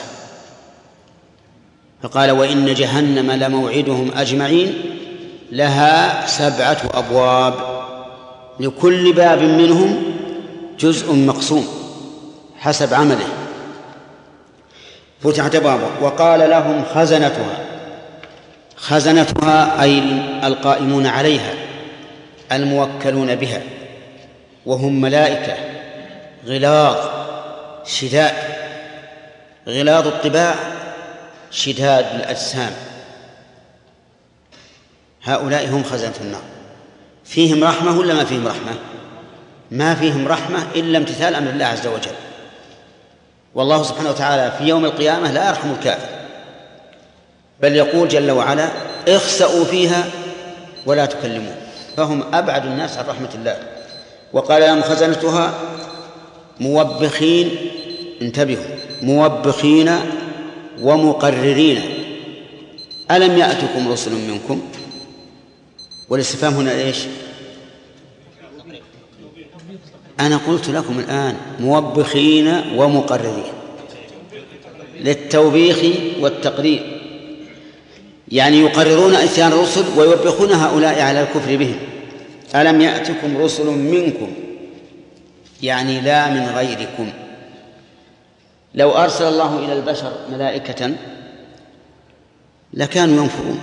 فقال وإن جهنم لموعدهم أجمعين لها سبعة أبواب لكل باب منهم جزء مقسوم حسب عمله. فتحت أبوابها. وقال لهم خزنتها. خزنتها أي القائمون عليها الموكلون بها، وهم ملائكة غلاظ شداد، غلاظ الطباع شداد الأجسام، هؤلاء هم خزنة النار. فيهم رحمة ولا ما فيهم رحمة؟ ما فيهم رحمة إلا امتثال أمر الله عز وجل. والله سبحانه وتعالى في يوم القيامة لا يرحم الكافر، بل يقول جل وعلا اخسأوا فيها ولا تكلمون، فهم أبعد الناس عن رحمة الله. وقال لهم خزنتها موبخين، انتبهوا، موبخين ومقررين ألم يأتكم رسل منكم؟ والاستفهام هنا إيش؟ أنا قلت لكم الآن موبخين ومقررين للتوبيخ والتقرير، يعني يقررون إتيان الرسل ويوبخون هؤلاء على الكفر بهم. ألم يأتكم رسل منكم يعني لا من غيركم. لو أرسل الله إلى البشر ملائكة لكانوا ينفرون.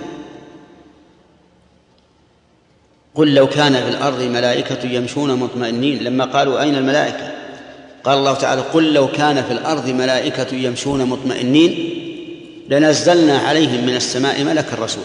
قل لو كان في الأرض ملائكة يمشون مطمئنين، لما قالوا أين الملائكة قال الله تعالى قل لو كان في الأرض ملائكة يمشون مطمئنين لنزلنا عليهم من السماء ملكا رسولا.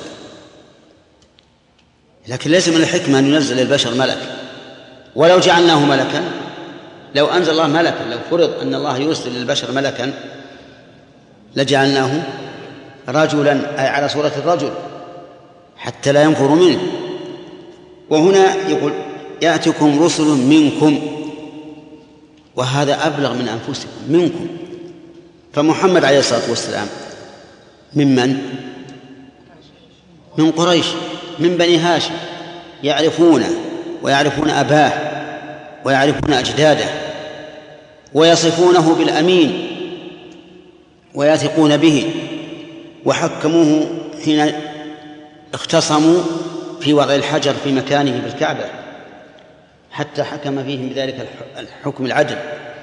لكن ليس من الحكمة أن ينزل البشر ملك، ولو جعلناه ملكا، لو أنزل الله ملكا، لو فرض أن الله يرسل للبشر ملكا لجعلناه رجلا أي على صورة الرجل حتى لا ينفر منه. وهنا يقول يأتكم رسل منكم، وهذا أبلغ من أنفسكم، منكم. فمحمد عليه الصلاة والسلام ممن؟ من قريش، من بني هاشم، يعرفونه ويعرفون أباه ويعرفون أجداده ويصفونه بالأمين ويثقون به، وحكموه حين اختصموا في وضع الحجر في مكانه بالكعبة حتى حكم فيهم بذلك الحكم العدل.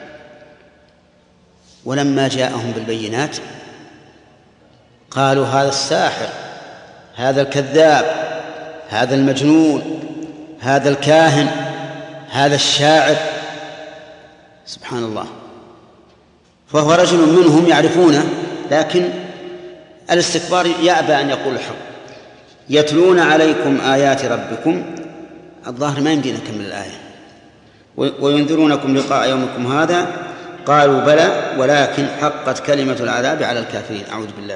ولما جاءهم بالبينات قالوا هذا الساحر، هذا الكذاب، هذا المجنون، هذا الكاهن، هذا الشاعر. سبحان الله. فهو رجل منهم يعرفونه، لكن الاستكبار يأبى أن يقول الحق. يتلون عليكم آيات ربكم، الظاهر ما يمدينا نكمل الآية. وينذرونكم لقاء يومكم هذا قالوا بلى ولكن حقت كلمة العذاب على الكافرين. أعوذ بالله.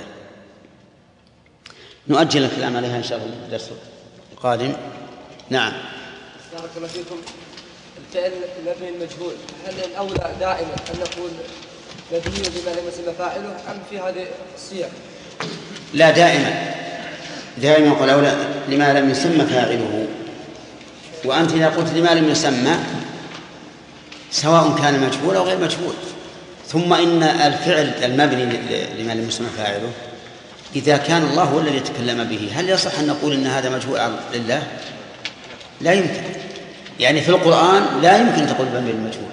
نؤجل الكلام عليها إن شاء الله في الدرس القادم. نعم. بارك الله فيكم. الفعل مبني المجهول، هل الأولى دائما أن نقول مبني بما لم يسمى فاعله أم في هذه الصيغ؟ لا، دائما دائما يقول أولى لما لم يسمى فاعله. وأنت إذا قلت لما لم يسمى سواء كان مجهول أو غير مجهول. ثم إن الفعل المبني لما لم يسمى فاعله إذا كان الله هو الذي يتكلم به، هل يصح أن نقول إن هذا مجهول لله؟ لا يمكن. يعني في القرآن لا يمكن تقول مبني المجهول،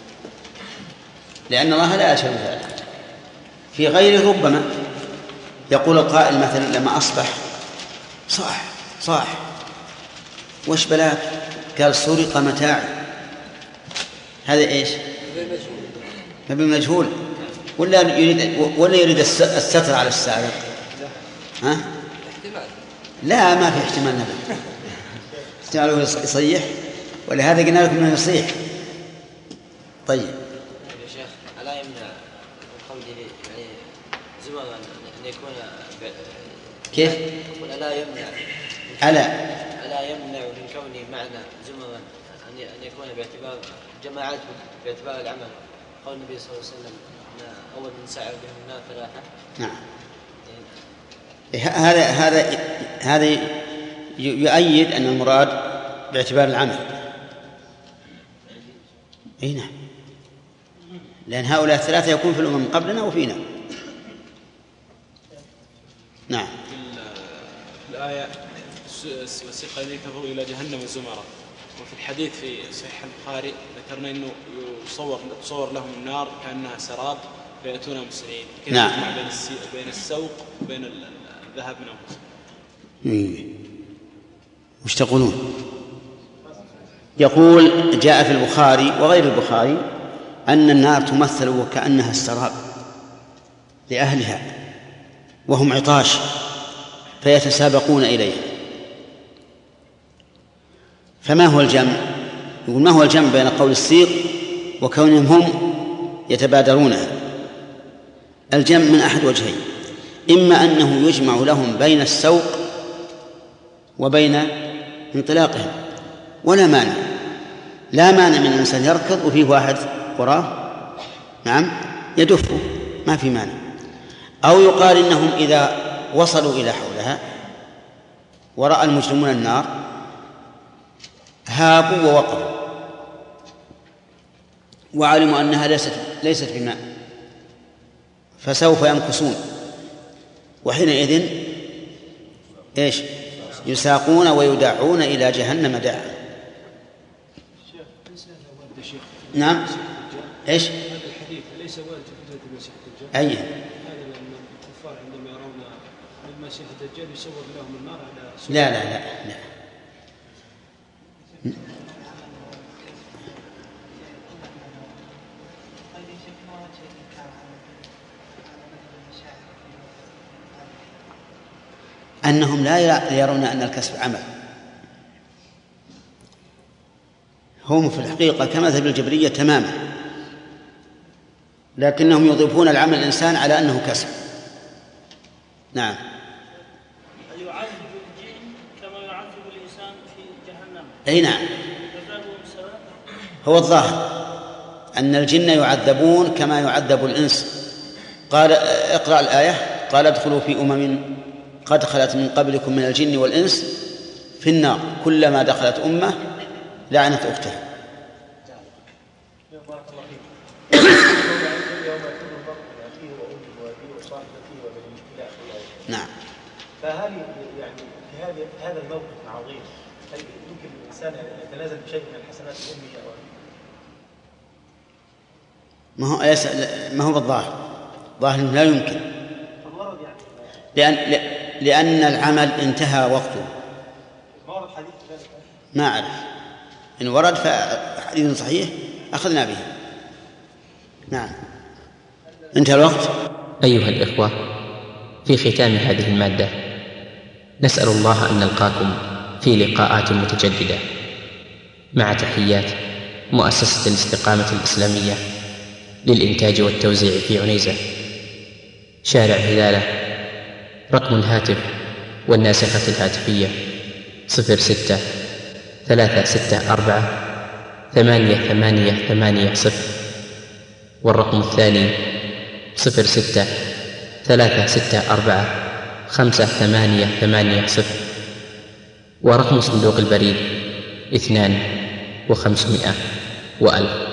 لأن الله لا يشاء ذلك. في غيره ربما يقول القائل مثلا لما أصبح صاح صاح وش بلاك؟ قال سرق متاعي. هذا إيش؟ مبني مجهول. ولا يريد ولا يريد الستر على السارق؟ ها؟ لا، ما في احتمال نبي استعمله يصيح، ولهذا قلنا لكم انه يصيح. طيب يا شيخ، ألا يمنع من قوله يعني زمرا أن يكون كيف؟ ألا يمنع ألا ألا يمنع من كونه معنى زمرا أن يكون باعتبار جماعات باعتبار العمل، قول النبي صلى الله عليه وسلم أن أول من سعى بهم النار ثلاثة. نعم. هذا هذا هذا يؤيد أن المراد باعتبار العمل. أي نعم، لأن هؤلاء الثلاثة يكون في الأمم قبلنا وفينا. نعم. في الآية وسيق الذين كفروا إلى جهنم زمرا، وفي الحديث في صحيح البخاري ذكرنا أنه يصور تصور لهم النار كأنها سراب فيأتون مسرعين. نعم. بين بين السوق وبين الذهاب من أنفسهم. وش تقولون؟ يقول جاء في البخاري وغير البخاري أن النار تمثل وكأنها السراب لأهلها وهم عطاش فيتسابقون إليها. فما هو الجمع؟ يقول ما هو الجمع بين قول السيق وكونهم هم يتبادرونها؟ الجمع من أحد وجهين: إما أنه يجمع لهم بين السوق وبين انطلاقهم، ولا مانع، لا مانع من الإنسان يركض وفيه واحد وراه نعم يدفه، ما في مانع. أو يقال إنهم إذا وصلوا إلى حولها ورأى المجرمون النار هابوا ووقفوا وعلموا أنها ليست ليست بماء فسوف يمكثون، وحينئذ إيش؟ يساقون ويدعون إلى جهنم دعا. نعم. إيش؟ هذا الحديث ليس وارد في فتنة المسيح الدجال. أي. هذا لأن الكفار عندما يرون المسيح الدجال يسوق لهم النار على سورة. لا لا لا لا. أنهم لا يرون أن الكسب عمل، هم في الحقيقة كمذهب الجبرية تماما، لكنهم يضيفون العمل الإنسان على أنه كسب. نعم. يعذب الجن كما يعذب الإنسان في جهنم. أي نعم. هو الظاهر أن الجن يعذبون كما يعذب الإنس. قال اقرأ الآية: قال ادخلوا في أمم قد خلت من قبلكم من الجن والإنس في النار كلما دخلت أمة لعنت أختها. نعم. فهل يعني في هذا هذا الموقف العظيم هل يمكن الإنسان يتنازل بشيء من الحسنات الأمية أو ما هو ما هو بالظاهر؟ ظاهر لا يمكن، لأن لأن العمل انتهى وقته. ما أعرف إن ورد فحديث صحيح أخذنا به. نعم. انتهى الوقت. أيها الإخوة، في ختام هذه المادة نسأل الله أن نلقاكم في لقاءات متجددة، مع تحيات مؤسسة الاستقامة الإسلامية للإنتاج والتوزيع في عنيزة، شارع هلالة. رقم الهاتف والناسخة الهاتفية صفر ستة ثلاثة ستة أربعة ثمانية ثمانية ثمانية صفر، والرقم الثاني صفر ستة ثلاثة ستة أربعة خمسة ثمانية ثمانية صفر، ورقم صندوق البريد اثنان وخمسمائة وألف.